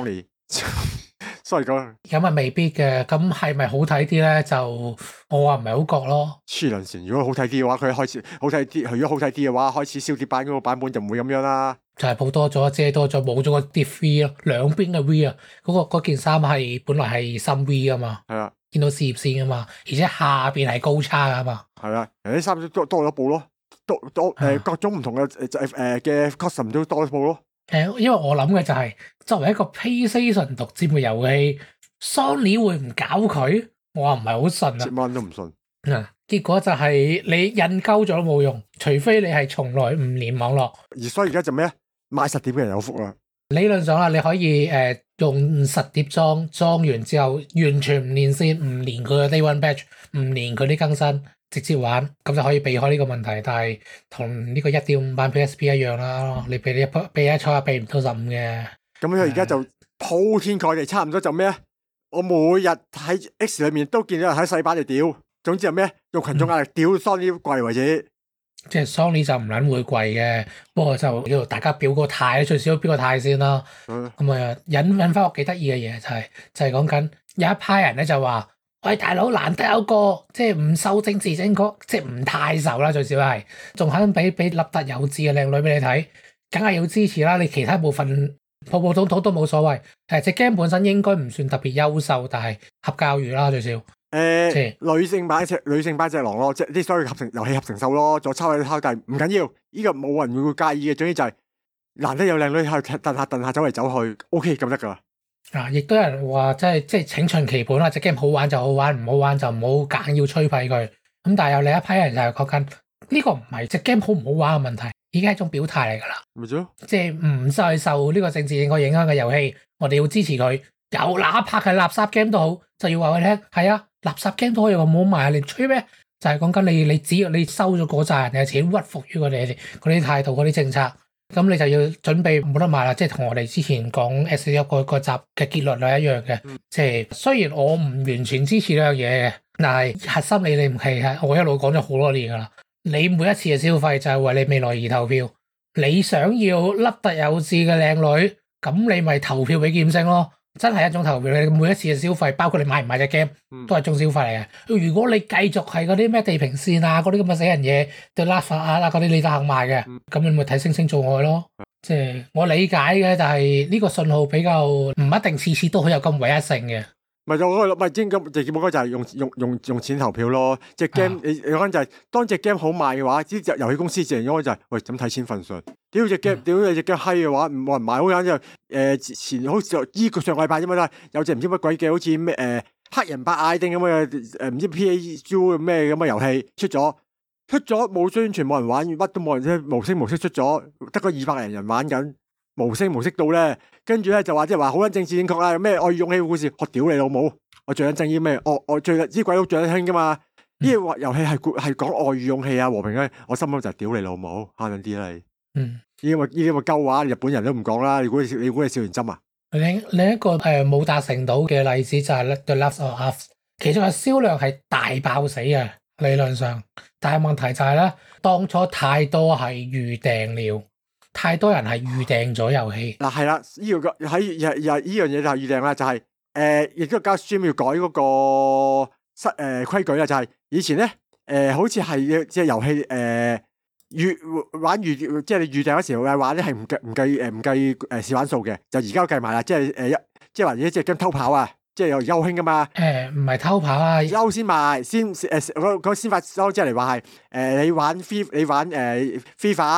sorry。sorry 講咁啊未必嘅，咁係咪好睇啲咧？就我話唔係好覺咯。 黐撚線，如果好睇啲嘅話，佢開始好睇啲。如果好睇啲嘅話，開始燒碟版嗰個版本就唔會咁樣啦。就係補多咗，遮多咗，冇咗個碟 V 咯，兩邊嘅 V 啊。嗰個嗰件衫係本來係深 V 噶嘛，係啊，見到事業線噶嘛，而且下邊係高叉噶嘛。係啊，人啲衫都多多咗布咯，多多誒各種唔同嘅誒誒嘅 custom 都多咗布咯。誒，因為我諗嘅就係、是、作為一個 PlayStation 獨佔嘅遊戲 ，Sony 會唔搞佢？我話唔係好信啊，一蚊都唔信。嗱，結果就係你印鳩咗都冇用，除非你係從來唔連網絡。而所以而家就咩啊？買實碟嘅人有福啦。理論上啦，你可以誒、呃、用實碟裝裝完之後，完全唔連線，唔連佢嘅 Day One Patch，唔連佢啲更新，直接玩，咁就可以避開呢個問題。但係同呢個一點五版 P S P 一樣啦，你避一避一初避唔到十五嘅。咁佢而家就鋪天蓋地，差唔多就咩啊？我每日喺 X 裏面都見到人喺細版嚟屌。總之係咩？用群眾壓力屌 Sony 貴為止。即係 Sony 就唔撚會貴嘅，不過就叫大家表個態，最少表個態先啦。咁、嗯、啊引引翻個幾得意嘅嘢就係、是、就係講緊有一派人咧就話：喂，大佬，難得有個即係唔受政治正確，即係唔太受啦，最少係仲肯俾俾粒特有志嘅靚女俾你睇，梗係要支持啦。你其他部分普普通通都冇所謂。誒，隻 game 本身應該唔算特別優秀，但係合教魚啦最少。誒、呃，女性版隻女性版隻狼咯，即係啲所謂合成遊戲合成獸咯，再抄下抄，但係唔緊要，呢、這個冇人會介意嘅。總之就係難得有靚女喺度蹬下蹬下走嚟走去 ，OK 咁得噶啦。啊，亦都有人話即係即係請循其本啦，隻 game 好玩就好玩，唔好玩就唔好硬要吹弊佢。咁但係有另一批人就係講緊呢個唔係隻 game 好唔好玩嘅問題，已經係一種表態嚟噶啦。咪咗，即係唔再受呢個政治影響影響嘅遊戲，我哋要支持佢。有哪怕係垃圾 game 都好，就要話佢聽，係啊，垃圾 game 都可以話唔好賣，你吹咩？就係講緊你，你只要你收咗嗰扎人嘅錢，屈服於佢哋嗰啲態度、嗰啲政策，咁你就要準備冇得賣啦。即係同我哋之前講 S 一個個集嘅結論係一樣嘅。即係雖然我唔完全支持呢樣嘢嘅，但係核心理你係我一路講咗好多年噶啦。你每一次嘅消費就係為你未來而投票。你想要凹凸有致嘅靚女，咁你咪投票俾劍星咯。真係一種投票，你每一次嘅消費，包括你買唔買隻 game，都係一種消費嚟嘅。如果你繼續係嗰啲咩地平線啊，嗰啲咁嘅死人嘢，對拉法啊嗰啲你都肯買嘅，咁你咪睇星星做愛咯。即係我理解嘅，但係呢個信號比較唔一定次次都好有咁唯一性嘅。咪就嗰個咪應該直接冇講就係用用用用錢投票咯。隻 game 你你講就係當隻 game 好賣嘅話，啲遊戲公司自然應該就係喂咁睇錢份上。屌隻 game，屌你隻 game 閪嘅話，冇人買。好簡單就誒前好似依個上個禮拜啫嘛，有隻唔知乜鬼嘅，好似咩誒黑人白艾丁咁嘅誒唔知 P A U 咩咁嘅遊戲出咗，出咗冇宣傳，冇人玩，乜都冇人啫，無聲無息出咗，得個二百零人玩緊。無聲無息到咧，跟住咧就話即係話好撚政治正確啊！咩愛與勇氣故事，我屌你老母！我最撚憎啲咩？我我最啲鬼佬最撚興噶嘛？呢個遊戲係係講愛與勇氣啊和平咧，我心諗就係屌你老母，慳撚啲啦你。嗯，呢啲咪呢啲咪鳩話，日本人都唔講啦。你估你估你笑完針啊？另另一個誒冇達成到嘅例子就係 The Last of Us，其中嘅銷量係大爆死嘅理論上，但係問題就係咧，當初太多係預訂了。太多人係預訂咗遊戲嗱，係啦，呢、這個喺又又呢樣嘢就係預訂啦，就係、是、誒，亦都加 stream 要改嗰個失誒規矩啦，就係、是、以前咧誒、呃，好似係即係遊戲誒預玩預即係你預訂嗰時候玩咧係唔計唔計誒唔計誒試玩數嘅，就而家都計埋啦，即係誒一即係話而家即係跟偷跑啊，即係有而家好興噶嘛誒，唔係偷跑啊，優先賣先誒嗰嗰先發收即係嚟話係誒你玩 free 你玩誒 FIFA。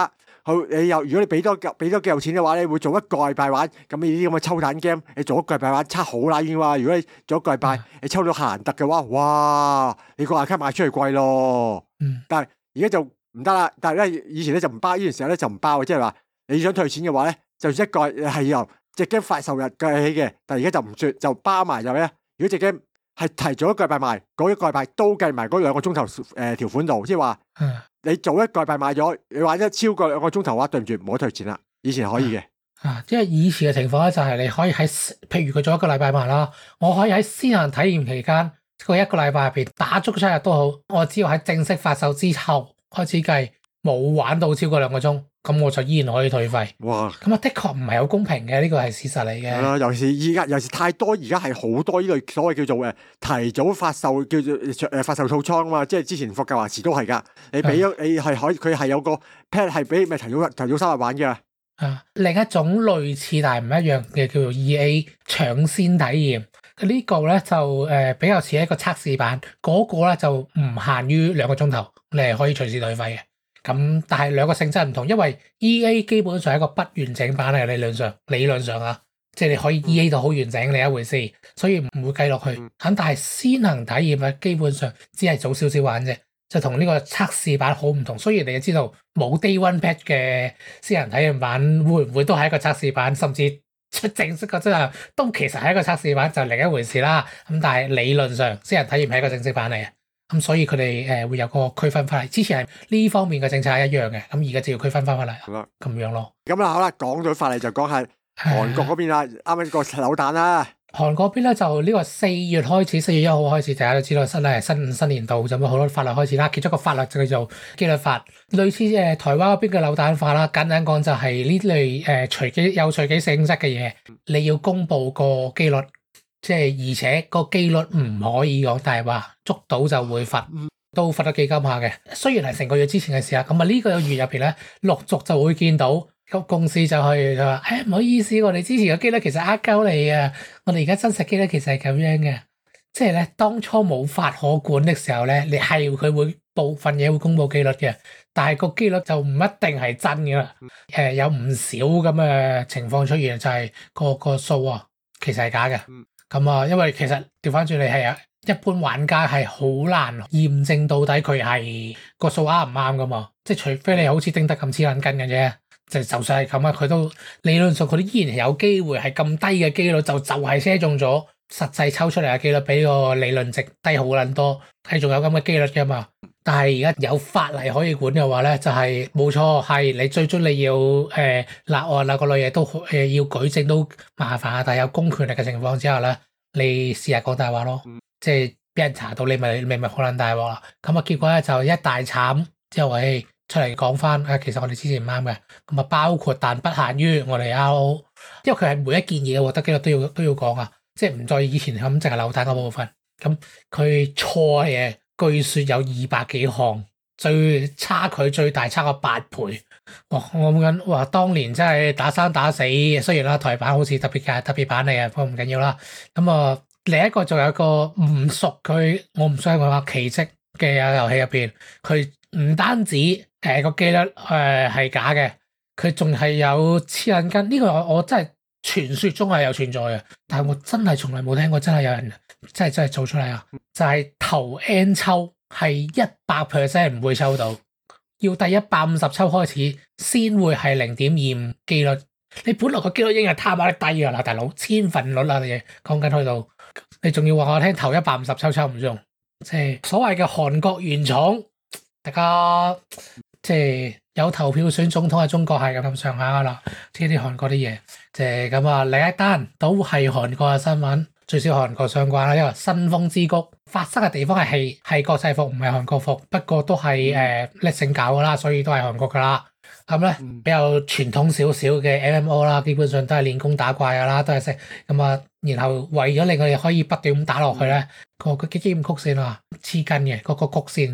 好你又如果你俾多俾多幾嚿錢嘅話咧，你會做一個禮拜玩，咁呢啲咁嘅抽蛋 game，你做一個禮拜玩差好啦已經話，如果你做一個禮拜你抽到夏蘭特嘅話，哇！你個 account 賣出去貴咯。 嗯。 但係而家就唔得啦，但係咧以前咧就唔包，呢段時候咧就唔包嘅，即係話你想退錢嘅話咧，就一個係由隻 game 發售日計起嘅，但係而家就唔算，就包埋就咧，如果隻 game係提早一個禮拜賣，嗰一個禮拜都計埋嗰兩個鐘頭誒條款度，即係話你早一個禮拜買咗，你玩得超過兩個鐘頭嘅話，對唔住唔好退錢啦。以前可以嘅。 啊，即係以前嘅情況咧，就係你可以喺譬如佢做一個禮拜賣啦，我可以喺先行體驗期間個一個禮拜入邊打足七日都好，我只要喺正式發售之後開始計，冇玩到超過兩個鐘，咁我就依然可以退費。 哇！ 咁啊，的確唔係好公平嘅，呢個係事實嚟嘅。 係啦，尤其是而家，尤其是太多，而家係好多呢類所謂叫做誒提早發售，叫做誒發售套倉啊嘛，即係之前霍格華茨都係㗎。你俾咗你係可以，佢係有個 pad 係俾咪提早提早三日玩嘅。 啊，另一種類似但係唔一樣嘅叫做 E A 搶先體驗，這個、呢個咧就誒、呃、比較似一個測試版，嗰、那個咧就唔限於兩個鐘頭，你係可以隨時退費嘅。咁但係兩個性質唔同，因為 E A 基本上係一個不完整版嚟，理論上理論上啊，即係你可以 E A 到好完整另一回事，所以唔會計落去。咁但係先行體驗咧，基本上只係早少少玩啫。就同呢個測試版好唔同，雖然你知道冇 Day One Patch 嘅私人體驗版會唔會都係一個測試版，甚至出正式嘅之後都其實係一個測試版，就另一回事啦。咁但係理論上私人體驗係一個正式版嚟嘅，咁所以佢哋誒會有個區分翻嚟。之前係呢方面嘅政策係一樣嘅，咁而家就要區分翻翻嚟，咁樣咯。 咁啦，好啦，講到法例就講下韓國嗰邊啦，啱啱個扭蛋啦。 韓國邊咧就呢個四月開始，四月一號開始，大家都知道新咧新新年度就有好多法律開始啦。其中一個法律就叫做紀律法，類似誒台灣嗰邊嘅扭蛋法啦。簡單講就係呢類誒隨機有隨機性質嘅嘢，你要公佈個紀律，即係而且個紀律唔可以講大話，捉到就會罰，都罰得幾金下嘅。雖然係成個月之前嘅事啦，咁啊呢個月入邊咧陸續就會見到。個公司就去就話，誒唔好意思，我哋之前嘅機率其實呃鳩你啊，我哋而家真實機率其實係咁樣嘅，即係咧當初冇法可管的時候咧，你係佢會部分嘢會公布機率嘅，但係個機率就唔一定係真嘅啦。誒、呃、有唔少咁嘅情況出現，就係、是、個個數啊其實係假嘅。咁啊，因為其實調翻轉你係啊，一般玩家係好難驗證到底佢係個數啱唔啱噶嘛，即係除非你好似丁德咁黐撚筋嘅啫。就就算係咁啊，佢都理論上佢都依然係有機會係咁低嘅機率，就就係射中咗，實際抽出嚟嘅機率比個理論值低好撚多，係仲有咁嘅機率㗎嘛。但係而家有法例可以管嘅話咧，就係、是、冇錯，係你最終你要誒立案啊個類嘢都誒、呃、要舉證都麻煩啊。但係有公權力嘅情況之下咧，你試下講大話咯，即係俾人查到你咪你咪好撚大鑊啦。咁啊結果咧就一大慘之後誒。出嚟講翻啊，其實我哋之前唔啱嘅，咁啊包括但不限於我哋 R O， 因為佢係每一件嘢獲得紀律都要都要講啊，即係唔再以前咁淨係扭蛋嗰部分。咁佢錯嘅嘢據說有二百幾項，最差距最大差過八倍。哇！我諗緊哇，當年真係打生打死，雖然啦台版好似特別嘅特別版嚟嘅，不過唔緊要啦。咁啊，另一個仲有一個唔熟佢，我唔想話奇蹟嘅遊戲入邊，佢唔單止。誒個機率誒係假嘅，佢仲係有黐撚筋。呢、這個我我真係傳說中係有存在嘅，但係我真係從來冇聽過真係有人真係真係做出嚟啊！就係、是、頭 N 抽係一百 percent 唔會抽到，要第一百五十抽開始先會係零點二五機率。你本來個機率已經係貪下啲低㗎啦，大佬千分率啦，你講緊去到，你仲要話我聽頭一百五十抽抽唔中，即係所謂嘅韓國原廠，大家。即係有投票選總統嘅中國係咁上下噶啦，即係啲韓國啲嘢，即係咁啊。另一單都係韓國嘅新聞，最少韓國相關啦。因為新豐之谷發生嘅地方係係係國際服，唔係韓國服，不過都係誒叻勝搞噶啦，所以都係韓國噶啦。咁咧比較傳統少少嘅 M M O 啦，基本上都係練功打怪噶啦，都係識咁啊。然後為咗令佢哋可以不斷咁打落去咧，個個基本曲線啊黐筋嘅，個個曲線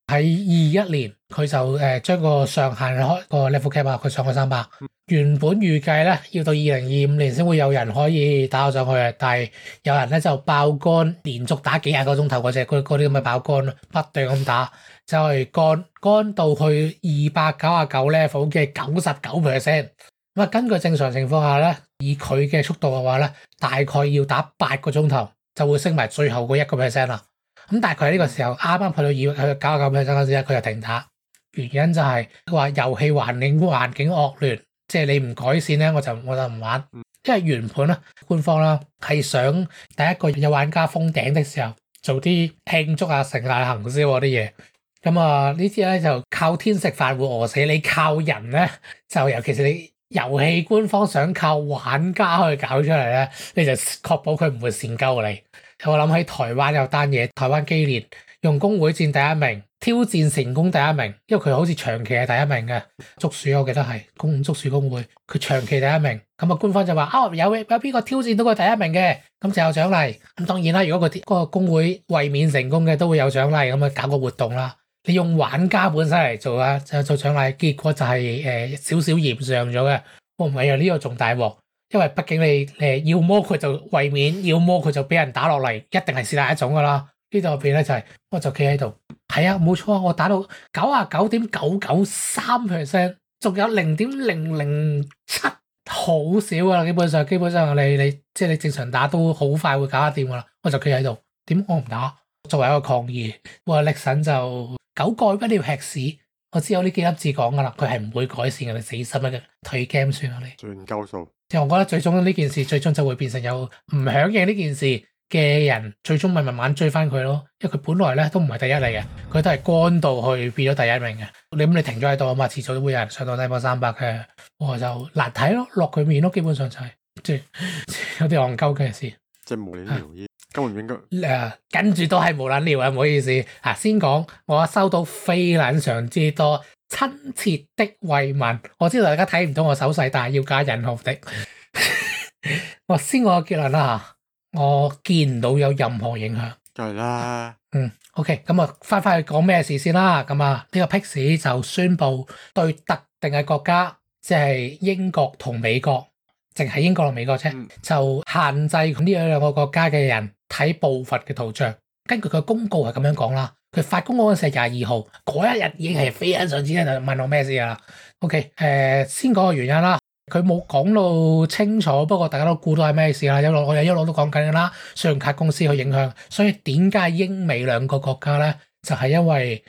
喺二一年佢就誒將個上限開個 level cap 啊，佢上咗三百。原本預計咧要到二零二五年先會有人可以打到上去嘅，但係有人咧就爆肝，連續打幾廿個鐘頭嗰隻嗰啲咁嘅爆肝，不斷咁打，就係肝肝到去二百九十九 level 嘅九十九 percent。咁啊，根據正常情況下咧，以佢嘅速度嘅話咧，大概要打八個鐘頭就會升埋最後嗰一個 percent 啦。咁但係佢喺呢個時候啱啱去到二去九十九 percent 嗰陣時咧，佢就停打，原因就係話遊戲環境環境惡劣。即係你唔改善咧，我就我就唔玩。因為原本咧，官方啦係想第一個有玩家封頂的時候做啲慶祝啊、盛大行銷嗰啲嘢。咁啊，呢啲咧就靠天食飯會餓死，你靠人咧就尤其是你遊戲官方想靠玩家去搞出嚟咧，你就確保佢唔會善鳩你。我諗喺台灣有單嘢，台灣機連用公會戰第一名。挑戰成功第一名，因為佢好似長期係第一名嘅竹鼠，我記得係公竹鼠公會，佢長期第一名。咁啊，官方就話啊、哦、有有邊個挑戰到佢第一名嘅，咁就有獎勵。咁當然啦，如果個嗰個公會衛冕成功嘅，都會有獎勵。咁啊，搞個活動啦。你用玩家本身嚟做啊，就做獎勵，結果就係誒少少炎上咗嘅。我唔係啊，呢個仲大鑊，因為畢竟你誒要麼佢就衛冕，要麼佢就俾人打落嚟，一定係是但一種噶啦。呢度入邊咧就係、是、我就企喺度。係啊，冇錯啊！我打到九十九點九九三 percent，仲有零點零零七，好少啊！基本上，基本上你你即係你正常打都好快會搞得掂噶啦。我就企喺度，點我唔打？作為一個抗議，我話力神就九蓋不了吃屎。我知有呢幾粒字講噶啦，佢係唔會改善嘅，你死心嘅退 game 算啦你。 盡鳩數。即係我覺得最終呢件事，最終就會變成有唔響應呢件事嘅人，最終咪慢慢追翻佢咯，因為佢本來咧都唔係第一嚟嘅，佢都係乾到去變咗第一名嘅。你咁你停咗喺度啊嘛，遲早都會有人上到低波三百嘅，我就難睇咯，落佢面咯，基本上就係、是、即係有啲戇鳩嘅事。 即係無聊嘢，根本唔應該。 誒，跟住都係無撚聊啊，唔好意思。啊，先講我收到非常常之多親切的慰問，我知道大家睇唔到我手勢，但係要加引號的。我先講個結論啦嚇。我見唔到有任何影響， 就係啦。 嗯 ，OK，咁啊，翻返去講咩事先啦。咁啊，呢個 Pix 就宣布對特定嘅國家，即係英國同美國，淨係英國同美國啫，嗯、就限制呢兩個國家嘅人睇部分嘅圖像。根據佢公告係咁樣講啦，佢發公告嗰陣時係廿二號，嗰一日已經係飛緊上天，就問我咩事啦。OK，誒、呃，先講個原因啦。佢冇講到清楚，不過大家都估到係咩事啦。一路我哋一路都講緊㗎啦，信用卡公司去影響，所以點解英美兩個國家咧，就係、是、因為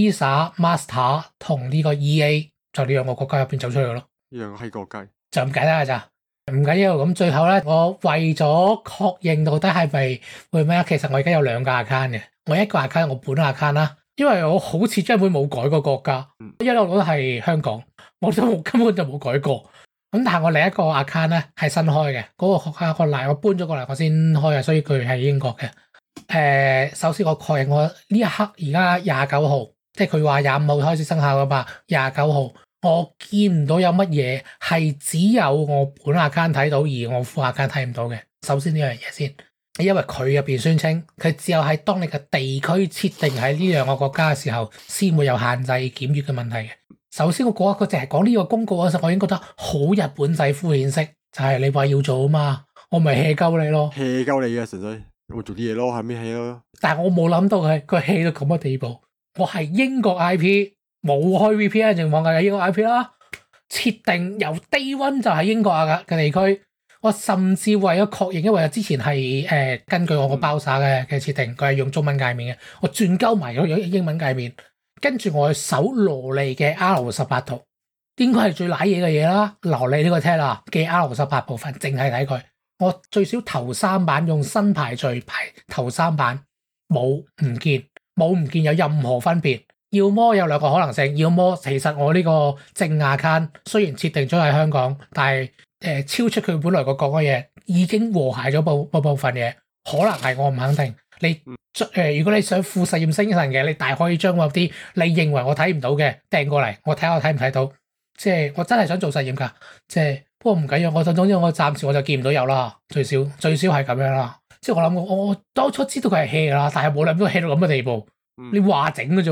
Visa、Master 同呢個 E A 就呢兩個國家入邊走出嚟咯。 呢兩個係國家就咁簡單㗎咋，唔緊要。咁最後咧，我為咗確認到底係咪會咩，其實我而家有兩個 account 嘅，我一個 account 我本 account 啦，因為我好似根本冇改過國家，嗯、一路都係香港，我都根本就冇改過。咁但係我另一個 account 咧係新開嘅，嗰、那個學校個嚟我搬咗過嚟，我先開嘅，所以佢係英國嘅。誒、呃，首先我確認我呢一刻而家廿九號，即係佢話廿五號開始生效噶嘛，廿九號我見唔到有乜嘢係只有我本 account 睇到，而我副 account 睇唔到嘅。首先呢樣嘢先，因為佢入邊宣稱佢只有係當你嘅地區設定喺呢兩個國家嘅時候，先會有限制檢閲嘅問題嘅。首先我講佢淨係講呢個公告嗰陣，我已經覺得好日本仔敷衍式，就係、是、你話要做啊嘛，我咪 hea 鳩你咯 hea 鳩你嘅純粹，我做啲嘢咯，係咩 hea 咯？ 但係我冇諗到佢佢 hea 到咁嘅地步，我係英國 I P 冇開 V P N 嘅情況下嘅英國 I P 啦，設定由 day one 就係英國嘅嘅地區，我甚至為咗確認，因為之前係誒、呃、根據我個包撒嘅嘅設定，佢係用中文界面嘅，我轉鳩埋咗英文界面。跟住我去搜羅莉嘅 R 十八圖，應該係最瀨嘢嘅嘢啦。羅莉呢個 tag 啦嘅 R 十八部分，淨係睇佢。我最少頭三版用新排序排頭三版，冇唔見，冇唔見有任何分別。要麼有兩個可能性，要麼其實我呢個正 account 雖然設定咗喺香港，但係誒、呃、超出佢本來個講嘅嘢，已經和諧咗部部部分嘢，可能係我唔肯定。你誒、呃，如果你想副實驗精神嘅，你大可以將嗰啲你認為我睇唔到嘅掟過嚟，我睇下我睇唔睇到。即係我真係想做實驗㗎。即係不過唔緊要，我總之我暫時我就見唔到有啦，最少最少係咁樣啦。即係我諗我我當初知道佢係 hea 啦，但係冇諗到 hea 到咁嘅地步。你話整嘅啫喎，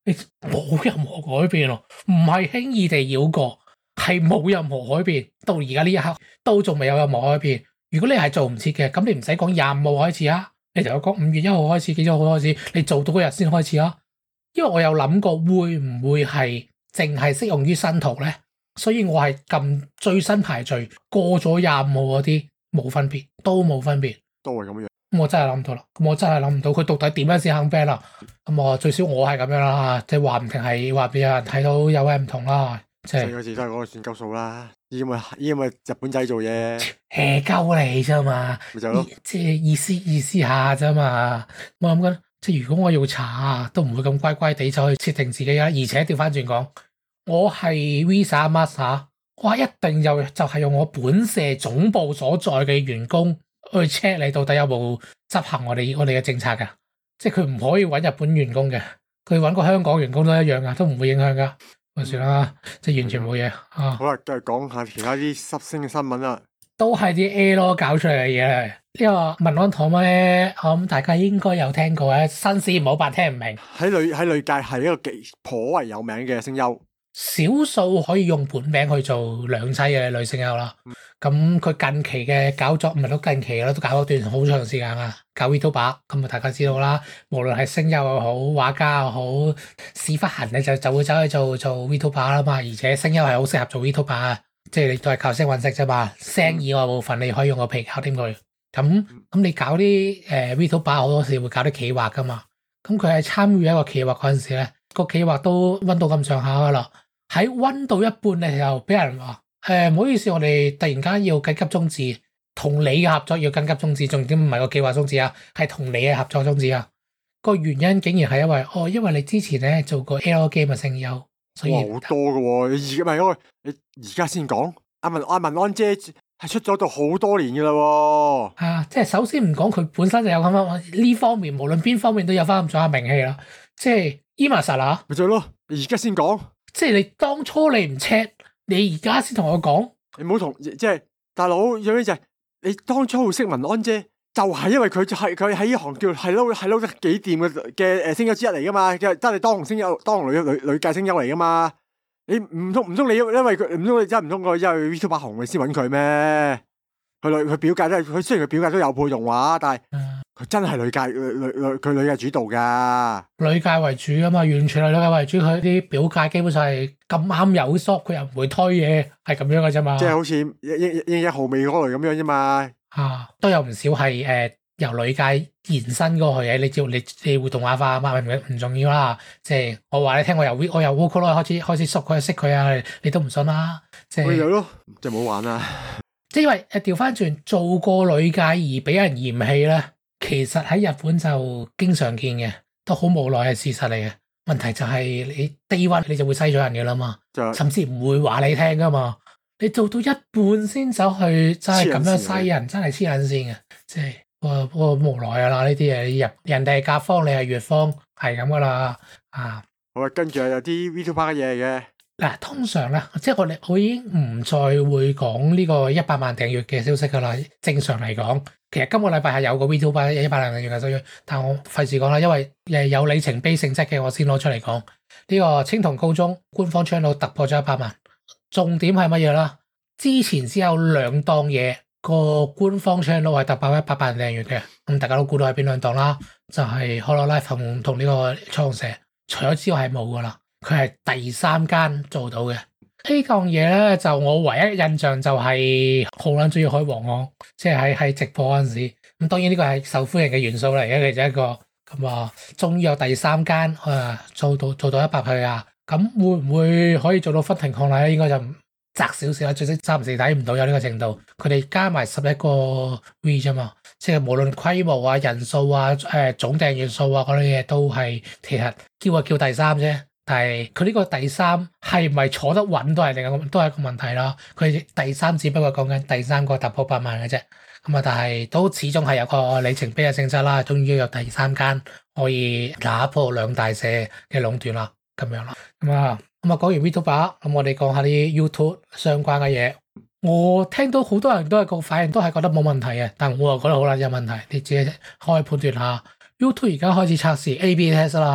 你冇任何改變咯，唔係輕易地繞過，係冇任何改變。到而家呢一刻都仲未有任何改變。如果你係做唔切嘅，咁你唔使講廿五號開始啊，你同我講五月一號開始，幾多號開始，你做到嗰日先開始啊。因為我有諗過會唔會係淨係適用於新圖咧，所以我係撳最新排序，過咗廿五號嗰啲冇分別，都冇分別， 都係咁樣。 咁我真係諗唔到啦，咁我真係諗唔到佢到底點樣先肯 ban 啦。咁我最少我係咁樣啦，即係話唔定係話俾有人睇到有位唔同啦。即係四個字都係嗰個算夠數啦。依咁咪依咁咪日本仔做嘢， 誒鳩你啫嘛， 咪就係咯。 即係意思意思下啫嘛。我諗緊，即係如果我要查，都唔會咁乖乖地就去設定自己啦。而且調翻轉講，我係 Visa Master，我一定又就係用我本社總部所在嘅員工去 check 你到底有冇執行我哋我哋嘅政策㗎。即係佢唔可以揾日本員工嘅，佢揾個香港員工都一樣噶，都唔會影響噶。咪算啦，即係完全冇嘢啊。 好啦，繼續講下其他啲濕星嘅新聞啦。 都係啲 A 咯搞出嚟嘅嘢嚟。呢個民安堂咧，我諗大家應該有聽過嘅，紳士唔好扮聽唔明。 喺女喺女界係一個幾頗為有名嘅聲優， 少數可以用本名去做兩棲嘅女聲優啦。咁佢、嗯、近期嘅搞作唔係都近期啦，都搞咗段好長時間啊，搞 Vtuber 咁啊，大家知道啦。無論係聲優又好，畫家又好，屎忽痕咧就就會走去做做 Vtuber 啦嘛。而且聲優係好適合做 Vtuber 啊，即係你都係靠聲揾食啫嘛。聲以外部分你可以用個皮搞掂佢。咁咁你搞啲誒 Vtuber 好多時會搞啲企劃噶嘛。咁佢係參與一個企劃嗰陣時咧，個企劃都溫到咁上下噶啦。喺溫到一半嘅時候，俾人話誒唔好意思，我哋突然間要緊急終止，同你嘅合作要緊急終止，重點唔係個計劃終止啊，係同你嘅合作終止啊。個原因竟然係因為哦，因為你之前咧做過 L Game 嘅聲優，所以哇好多嘅喎。你而唔係因為你而家先講，阿文阿文安姐係出咗到好多年嘅啦喎。 啊，即係首先唔講佢本身就有咁樣呢方面，無論邊方面都有翻咁上下名氣啦。即係 Emma 啦， 咪就係咯，你而家先講。 即係你當初你唔 check，你而家先同我講， 你唔好同即係大佬有咩就係你當初會識文安姐，就係、是、因為佢就係佢喺呢行叫係撈係撈得幾掂嘅嘅誒聲優之一嚟噶嘛，即係真係當紅聲優當紅女女女界聲優嚟噶嘛。你唔通唔通你因為佢唔通你真唔通佢因為 Vtuber 紅你先揾佢咩？佢女佢表界都係佢雖然佢表界都有配動畫，但係。嗯佢真係女界女女佢女界主導噶，女界為主啊嘛，完全係女界為主。佢啲表界基本上係咁啱有 shop，佢又唔會推嘢，係咁樣嘅啫嘛。即係好似英英一號尾嗰類咁樣啫嘛。啊，都有唔少係誒、呃、由女界延伸過去嘅。你只要你你會動畫化啊嘛，唔唔重要啦。即係我話你聽，我由我由 Vocaloid 開始開始熟佢識佢啊，你都唔信啦。即係咯，即係唔好玩啦。即係因為誒調翻轉做過女界而俾人嫌棄咧。其實喺日本就經常見嘅，都好無奈嘅事實嚟嘅。問題就係你低溫你就會篩咗人嘅啦嘛，就甚至唔會話你聽噶嘛。你做到一半先走去真係咁樣篩人，真係黐撚線嘅。即係我我無奈啊啦呢啲嘢，人人哋係甲方，你係乙方，係咁噶啦啊。好啊，跟住有啲 Vtuber 嘅嘢嘅。嗱，通常咧，即係我哋我已經唔再會講呢個一百萬訂閱嘅消息噶啦。正常嚟講，其實今個禮拜係有個 Vtuber 一百萬訂閱嘅消息，但我費事講啦，因為誒有里程碑性質嘅，我先攞出嚟講。呢個青銅高中官方 channel 突破咗一百萬，重點係乜嘢啦？之前只有兩檔嘢個官方 channel 係突破一百萬訂閱嘅，咁大家都估到係邊兩檔啦？就係 Hololive 同同呢個彩虹社，除咗之外係冇噶啦。佢係第三間做到嘅呢檔嘢咧，就我唯一印象就係好撚中意開黃腔，即係喺喺直播嗰陣時。咁當然呢個係受歡迎嘅元素嚟嘅，其中一個咁啊，終於有第三間啊做到做到一百去啊！咁會唔會可以做到分庭抗禮咧？應該就窄少少啦，最少暫時睇唔到有呢個程度。佢哋加埋十一個 V 啫嘛，即係無論規模啊、人數啊、誒、呃、總訂閱數啊嗰啲嘢都係其實叫啊叫第三啫。但係佢呢個第三係唔係坐得穩都係另一個都係一個問題啦。佢第三只不過講緊第三個突破百萬嘅啫。咁啊，但係都始終係有個里程碑嘅性質啦。終於有第三間可以打破兩大社嘅壟斷啦，咁樣啦。咁啊，咁啊講完 Vtuber，咁我哋講下啲 YouTube 相關嘅嘢。我聽到好多人都係個反應都係覺得冇問題嘅，但我又覺得好難有問題。你自己可以判斷下。YouTube 而家開始測試 A B test 啦。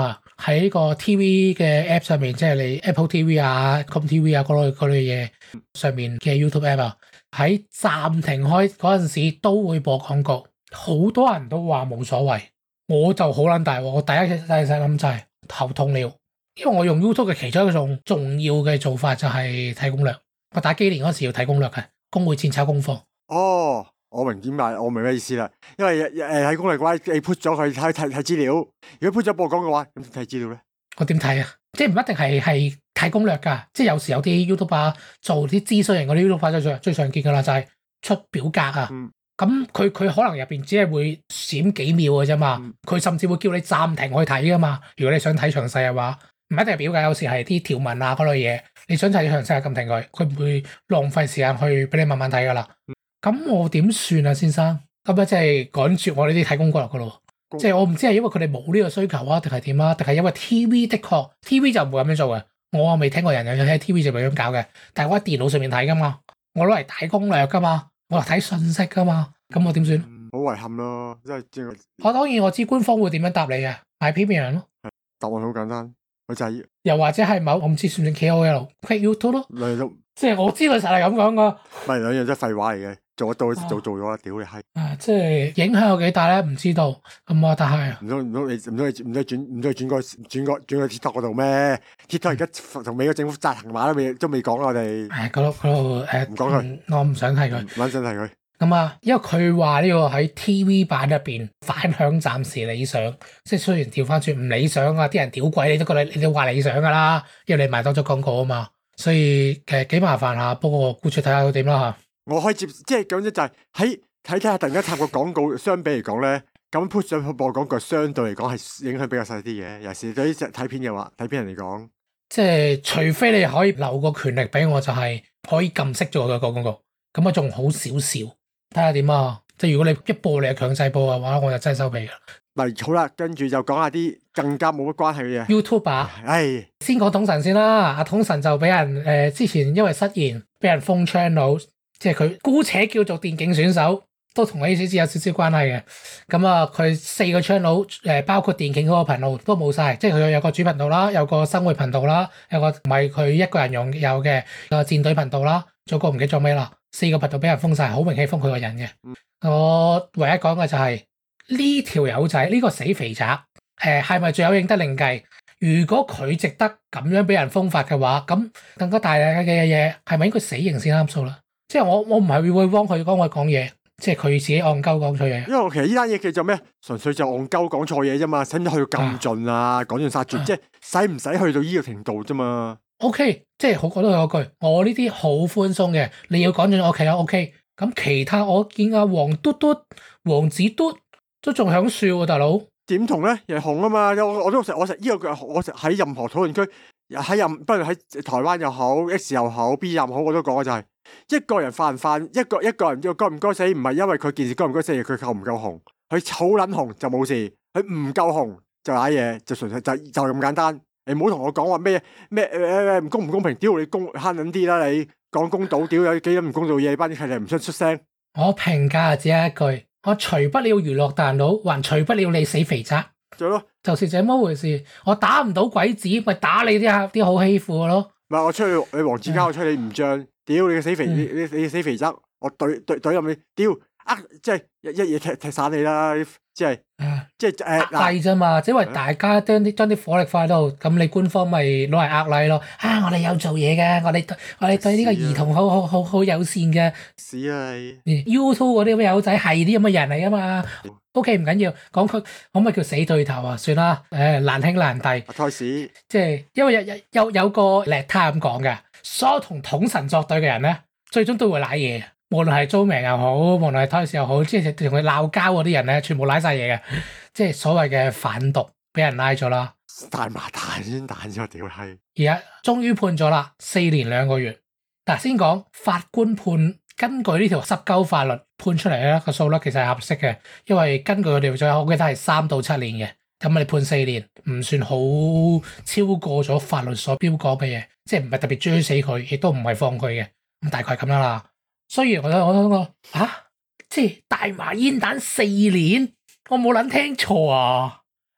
喺個 T V 嘅 app 上面，即係你 Apple T V 啊、Com T V 啊嗰類嗰類嘢上面嘅 YouTube app 啊，喺暫停開嗰陣時都會播廣告，好多人都話冇所謂，我就好撚大喎，我第一細細諗就係頭痛了，因為我用 YouTube 嘅其中一種重要嘅做法就係睇攻略，我打機年嗰時要睇攻略嘅，工會戰炒功課。 哦。我明點解，我明咩意思啦。因為誒喺攻略嘅話，你 put 咗佢睇睇睇資料。如果 put 咗播講嘅話，咁睇資料咧？我點睇啊？即係唔一定係係睇攻略㗎。即係有時有啲 YouTuber 做啲資訊型嗰啲 YouTuber 最最常見㗎啦，就係出表格啊。咁佢佢可能入邊只係會閃幾秒嘅啫嘛。佢、嗯、甚至會叫你暫停去睇㗎嘛。如果你想睇詳細嘅話，唔一定係表格，有時係啲條文啊嗰類嘢。你想睇詳細就撳停佢，佢唔會浪費時間去俾你慢慢睇㗎啦。嗯咁我點算啊，先生？咁咧即係趕絕我呢啲睇攻略噶咯，即係我唔知係因為佢哋冇呢個需求啊，定係點啊？定係因為 T V 的確 T V 就唔會咁樣做嘅。我啊未聽過人有睇 T V 就咁樣搞嘅，但係我喺電腦上面睇噶嘛，我攞嚟睇攻略噶嘛，我嚟睇信息噶嘛，咁我點算？ 好遺憾咯，即係即係。 我當然我知官方會點樣答你嘅，買 Premium 咯。 答案好簡單，我就係。 又或者係某我唔知算唔算 K O L，Quick YouTube 咯。兩種，即係我知佢實係咁講噶。 唔係兩樣真係廢話嚟嘅。做得到就做咗啦，屌你閪！ 啊，即係影響有幾大咧？唔知道咁啊，但係唔通唔通你唔通你唔通轉唔通轉過轉過轉過 TikTok 嗰度咩？TikTok 而家同美國政府紮行馬都未都未講啦，我哋誒嗰度嗰度誒唔講佢，我唔想提佢，唔想提佢。咁啊，因為佢話呢個喺 T V 版入邊反響暫時理想，即係雖然調翻轉唔理想啊，啲人屌鬼你都覺得你都話理想噶啦，因為你賣多咗廣告啊嘛，所以其實幾麻煩下。不過顧住睇下佢點啦嚇。我可以接，即係咁樣就係喺睇睇下，突然間插個廣告，相比嚟講咧，咁 push 上去播廣告，相對嚟講係影響比較細啲嘅。尤其是對於睇片嘅話，睇片人嚟講，即係除非你可以留個權力俾我，就係可以撳熄咗個廣告，咁啊仲好少少。睇下點啊！即係如果你一播你係強制播嘅話，我就真係收皮啦。嗱，好啦，跟住就講下啲更加冇乜關係嘅嘢。YouTuber，唉，先講統神先啦。阿統神就俾人誒、呃、之前因為失言，俾人封 channel。即係佢姑且叫做電競選手，都同 A C C 有少少關係嘅。咁啊，佢四個 channel 誒，包括電競嗰個頻道都冇晒。即係佢有個主頻道啦，有個生活頻道啦，有個唔係佢一個人用有嘅個戰隊頻道啦，仲有個唔記得咗咩啦。四個頻道俾人封晒，好明顯封佢個人嘅。嗯、我唯一講嘅就係呢條友仔呢個死肥宅，誒係咪罪有應得另計？如果佢值得咁樣俾人封法嘅話，咁更加大嘅嘢係咪應該死刑先啱數啦？即係我我唔係會幫佢幫佢講嘢，即係佢自己戇鳩講錯嘢。因為其實呢單嘢叫做咩？純粹就戇鳩講錯嘢啫嘛，使唔使去到咁盡啊？講盡殺絕，啊、即係使唔使去到呢個程度啫嘛 ？OK，即係好講都係嗰句，我呢啲好寬鬆嘅，你要講盡 OK 啊 OK。咁其他我見阿黃嘟嘟、黃子嘟都仲響笑喎，大佬點同咧？又紅啊嘛！我我都成我成呢個我成喺任何討論區，喺任不如喺台灣又好 X 又好 B 又好，我都講嘅就係、是。一個人犯唔犯，一個一個人要該唔該死，唔係因為佢件事該唔該死，佢夠唔夠紅，佢好撚紅就冇事，佢唔夠紅就瀨嘢，就純粹就就咁簡單。你唔好同我講話咩咩誒唔公唔公平，屌你公慳撚啲啦，你講公道，屌有幾多唔公道嘢，你班啲係唔出出聲。我評價只係一句，我除不了娛樂大佬，還除不了你死肥宅。就咯，就是這麼回事。我打唔到鬼子，咪打你啲客啲好欺負嘅咯。唔係我出去，你黃子嘉我出去你唔漲。屌你個死肥，嗯、你你你死肥宅，我懟懟懟入你，屌呃，即係一一嘢踢踢散你啦，即係，即係誒，呃例啫嘛，只係大家將啲將啲火力放喺度，咁你官方咪攞嚟呃例咯，啊，我哋有做嘢嘅，我哋我哋對呢個兒童好好好好友善嘅，屎啊你 ，YouTube 嗰啲咁嘅友仔係啲咁嘅人嚟噶嘛 ，OK 唔緊要，講佢可唔可以叫死對頭啊？算啦，誒難兄難弟，開始，即係因為有有有有個叻他咁講嘅。所有同統神作對嘅人咧，最終都會瀨嘢，無論係租名又好，無論係推事又好，即係同佢鬧交嗰啲人咧，全部瀨晒嘢嘅，即係所謂嘅販毒，俾人拉咗啦。大麻彈先彈咗屌閪！而家終於判咗啦，四年兩個月。嗱，先講法官判，根據呢條濕鳩法律判出嚟咧，個數率其實係合適嘅，因為根據佢哋最後我記得係三到七年嘅。咁你判四年，唔算好超過咗法律所標講嘅嘢，即係唔係特別追死佢，亦都唔係放佢嘅，咁大概咁樣啦。雖然我我我我嚇，即係大麻煙彈四年，我冇撚聽錯啊！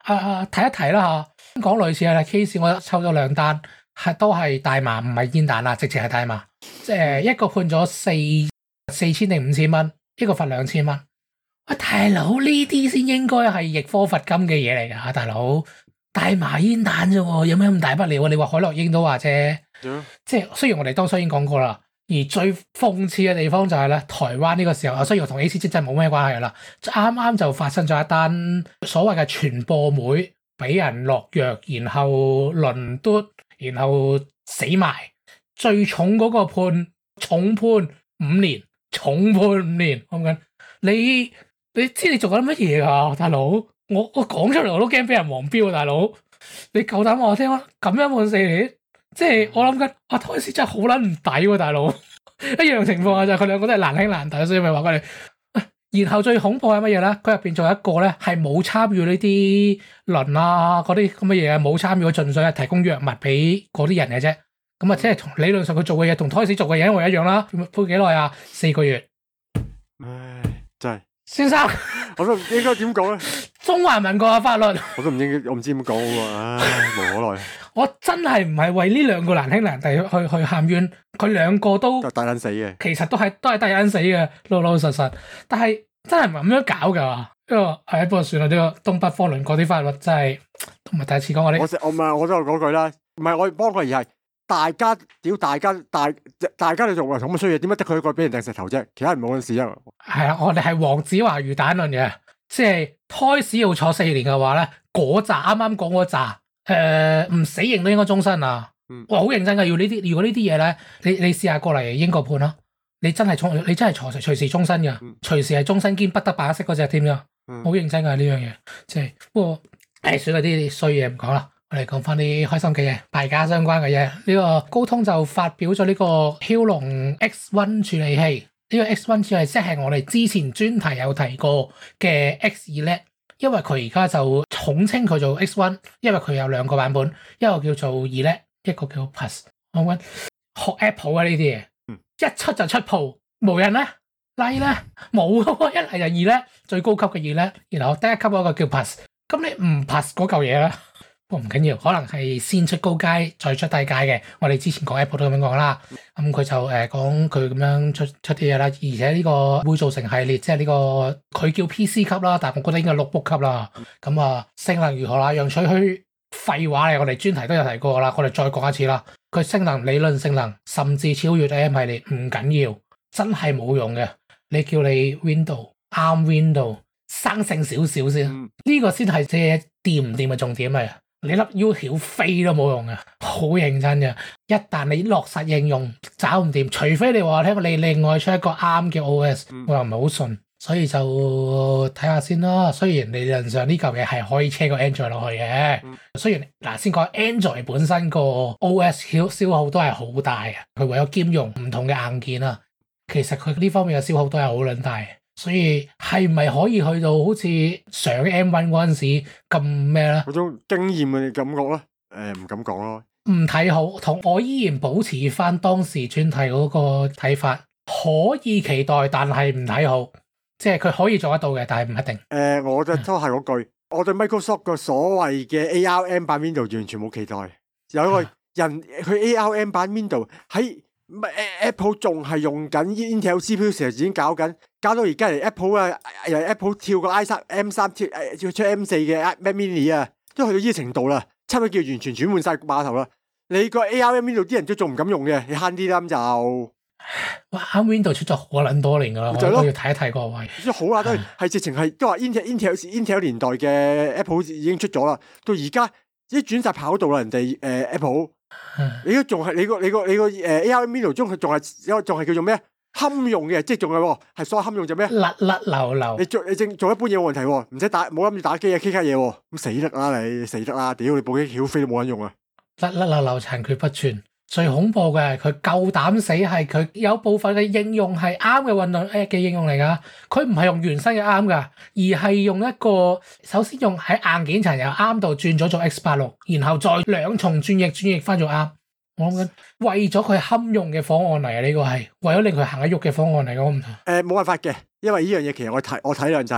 啊提一提啦嚇，講類似嘅 case，我抽咗兩單，係都係大麻，唔係煙彈啦，直情係大麻。即係一個判咗四四千定五千蚊，一個罰兩千蚊。喂，大佬呢啲先應該係易科罰金嘅嘢嚟㗎，大佬大麻煙彈啫喎，有咩咁大不了啊？你話海洛英都話啫，嗯、即係雖然我哋當初已經講過啦，而最諷刺嘅地方就係咧，台灣呢個時候啊，雖然同 A C G 真係冇咩關係啦，啱啱就發生咗一單所謂嘅傳播妹俾人落藥，然後輪嘟，然後死埋，最重嗰個判重判五年，重判五年，講緊你。你知你做緊乜嘢啊，大佬？我我講出嚟我都驚俾人黃標啊，大佬！你夠膽話我聽啊？咁樣判四年，即係我諗緊，阿胎師真係好撚唔抵喎，大佬！一樣情況啊，就係佢兩個都係難兄難弟，所以咪話佢哋。然後最恐怖係乜嘢咧？佢入邊仲有一個咧，係冇參與呢啲輪啊嗰啲咁嘅嘢，冇參與，純粹係提供藥物俾嗰啲人嘅啫。咁啊，即係同理論上佢做嘅嘢同胎師做嘅嘢一模一樣啦。判幾耐啊？四個月。 唉，真係。先生， 我都唔應該點講咧？ 中華民國嘅法律， 我都唔應該，我唔知點講喎。唉，無可奈。 我真係唔係為呢兩個難兄難弟去去喊冤，佢兩個都大撚死嘅， 其實都係都係大撚死嘅，老老實實。但係真係唔係咁樣搞㗎。呢個係不過算啦。呢個東北方鄰國啲法律真係同埋第一次講我哋。 我我唔係我都係嗰句啦，唔係我幫佢而係。大家屌，大家大大家你做咁嘅衰嘢，點解得佢一個俾人掟石頭啫？其他人冇嗰事啊。係啊，我哋係黃子華魚蛋論嘅，即係胎屎要坐四年嘅話咧，嗰扎啱啱講嗰扎，誒唔死刑都應該終身啊。嗯、哇，好認真㗎，要呢啲，如果呢啲嘢咧，你你試下過嚟英國判啦，你真係坐，你真係坐隨時終身㗎，嗯、隨時係終身兼不得假釋嗰隻添㗎，好、嗯、認真㗎呢樣嘢。即係不過誒，算啦，啲衰嘢唔講啦。我哋講翻啲開心嘅嘢，大家相關嘅嘢。呢、這個高通就發表咗呢個驍龍 X 一 處理器。呢、這個 X 一 處理器即係我哋之前專題有提過嘅 X 二 叻，因為佢而家就統稱佢做 X 一，因為佢有兩個版本，一個叫做二叻，一個叫 Plus。我揾學 Apple 啊呢啲嘢，一出就出 Pro，無人咧，拉咧冇嘅，一係就二叻，最高級嘅二叻，然後低一級嗰個叫 Plus。咁你唔 Plus 嗰嚿嘢咧？不過唔緊要，可能係先出高階再出低階嘅。我哋之前講 Apple 都咁樣講啦。咁、嗯、佢就誒講佢咁樣出出啲嘢啦，而且呢個會做成系列，即係呢、這個佢叫 P C 級啦，但係我覺得應該係 notebook 級啦。咁、嗯、啊，性能如何啦？楊翠虛廢話嚟，我哋專題都有提過啦，我哋再講一次啦。佢性能理論性能甚至超越 A M 系列，唔緊要，真係冇用嘅。你叫你 Window ARM Window 生性少少先，呢、嗯、個先係即係掂唔掂嘅重點嚟。你粒 U 曉飛都冇用嘅，好認真嘅。一旦你落實應用，找唔掂，除非你話聽你另外出一個啱嘅 O S，、嗯、我又唔係好信，所以就睇下先啦。雖然理論上呢嚿嘢係可以車個 Android 落去嘅，嗯、雖然嗱先講 Android 本身個 O S 消消耗都係好大嘅，佢為咗兼容唔同嘅硬件啊，其實佢呢方面嘅消耗都係好撚大。所以係咪可以去到好似上 M 一 嗰陣時咁咩咧？ 嗰種經驗嘅感覺咧，誒、呃、唔敢講咯。 唔睇好，同我依然保持翻當時專題嗰個睇法，可以期待，但係唔睇好。即係佢可以做得到嘅，但係唔一定。誒、 呃，我就都係嗰句，我對 Microsoft 個所謂嘅 A R M 版 Windows 完全冇期待。有一個人佢 A R M 版 Windows 喺。Apple 仲係用緊 Intel C P U 時候已經搞緊，搞到而家嚟 Apple 啊，由 Apple 跳個 i 三 M 三跳誒出 M 四嘅 Mac Mini 啊，都去到呢個程度啦，差唔多叫完全轉換晒碼頭啦。你個 A R M Window 啲人都仲唔敢用嘅，你慳啲啦咁就。 哇 ，ARM Window 出咗好撚多年噶啦，我都要睇一睇個位。 即係好啦，都係直情係都話 Intel Intel Intel 年代嘅 Apple 已經出咗啦，到而家已經轉晒跑道啦，人哋誒、呃、Apple。你都仲係你個你個你個誒 A R M Window 中佢仲係仲係叫做咩堪用嘅，即係仲係係所謂堪用就咩甩甩流流。 你做你正做一般嘢冇問題，唔使打冇諗住打機啊 K 卡嘢，咁死得啦你死得啦！屌你部機曉飛都冇人用啊！ 甩甩流流殘缺不全，最恐怖嘅係佢夠膽死，係佢有部分嘅應用係啱嘅運動嘅應用嚟噶，佢唔係用原生嘅啱噶，而係用一個首先用喺硬件層由啱度轉咗做 X 八六，然後再兩重轉譯轉譯翻做啱。我諗緊為咗佢堪用嘅方案嚟啊，呢、這個係為咗令佢行得喐嘅方案嚟，我唔誒冇辦法嘅，因為呢樣嘢其實我睇我體諒就係、是、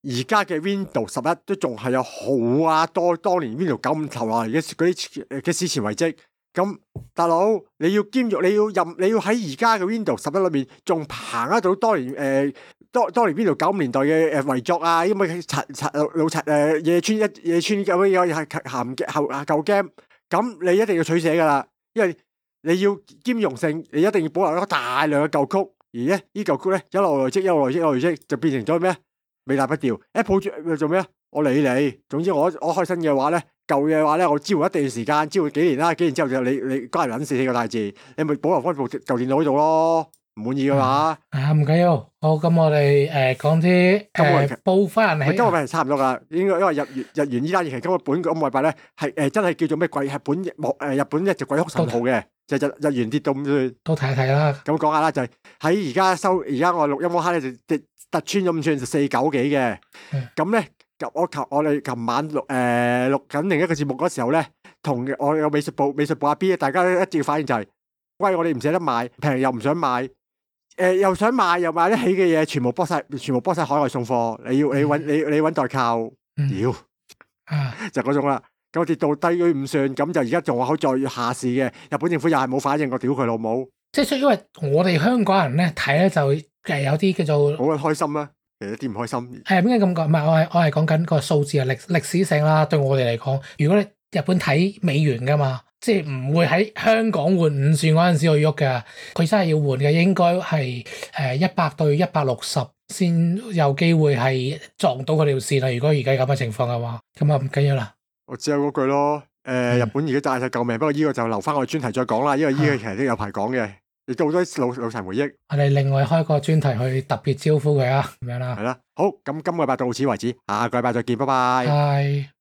而家嘅 Windows 十一都仲係有好啊多當年 Windows 九五頭落嚟嘅嗰啲嘅史前遺跡。咁大佬你要兼容，你要任你要喺而家嘅 Windows 十一裏面仲行得到當年誒當當年 Windows 九五年代嘅誒遺作啊，因為柒柒老老柒誒野村一野村咁樣係鹹嘅後舊 game，咁你一定要取捨噶啦，因為你要兼容性，你一定要保留一個大量嘅舊曲，而咧呢舊曲咧一路累積一路累積一路累積，就變成咗咩？尾大不掉。Apple 做咩？我理你，總之我我開新嘅話咧，舊嘅話咧，我支援一段時間，支援幾年啦，幾年之後就你你關人撚事四個大字，你咪保留翻部舊電腦喺度咯。唔滿意嘅話， 啊唔緊要，好咁我哋誒講啲誒報翻人氣。 今日咪差唔多噶，應該因為日元日元依單嘢，其實今日本個禮拜咧係誒真係叫做咩鬼？係本莫誒日本一隻鬼哭神號嘅，就日日元跌到咁算。 都睇一睇啦。咁講下啦，就係喺而家收，而家我錄音嗰刻咧就跌突穿咗五寸，就四九幾嘅。咁咧，我琴我哋琴晚錄誒錄緊另一個節目嗰時候咧，同我有美術部美術部阿 B，大家一致反應就係：喂，我哋唔捨得買，平又唔想買。誒、呃，又想買又買得起嘅嘢，全部幫晒，全部幫晒海外送貨。你要你揾你你揾代購，屌、嗯，就嗰種啦。咁我跌到低於五算，咁就而家仲話好再下市嘅。日本政府又係冇反應，我屌佢老母。 即係因為我哋香港人咧睇咧就誒有啲叫做好開心啦，其實一啲唔開心。 係點解咁講？唔係我係我係講緊個數字啊，歷歷史性啦。對我哋嚟講，如果你日本睇美元噶嘛。即係唔會喺香港換五算嗰陣時去喐嘅，佢真係要換嘅，應該係誒一百對一百六十先有機會係撞到嗰條線啦。如果而家咁嘅情況嘅話，咁啊唔緊要啦。 我只有嗰句咯，誒、呃嗯、日本而家債晒救命，不過呢個就留翻我哋專題再講啦，因為呢個其實都有排講嘅，亦都好多老老殘回憶。 我哋另外開個專題去特別招呼佢啊，咁樣啦。 係啦，好，咁今個禮拜到此為止，下個禮拜再見，拜拜。 拜。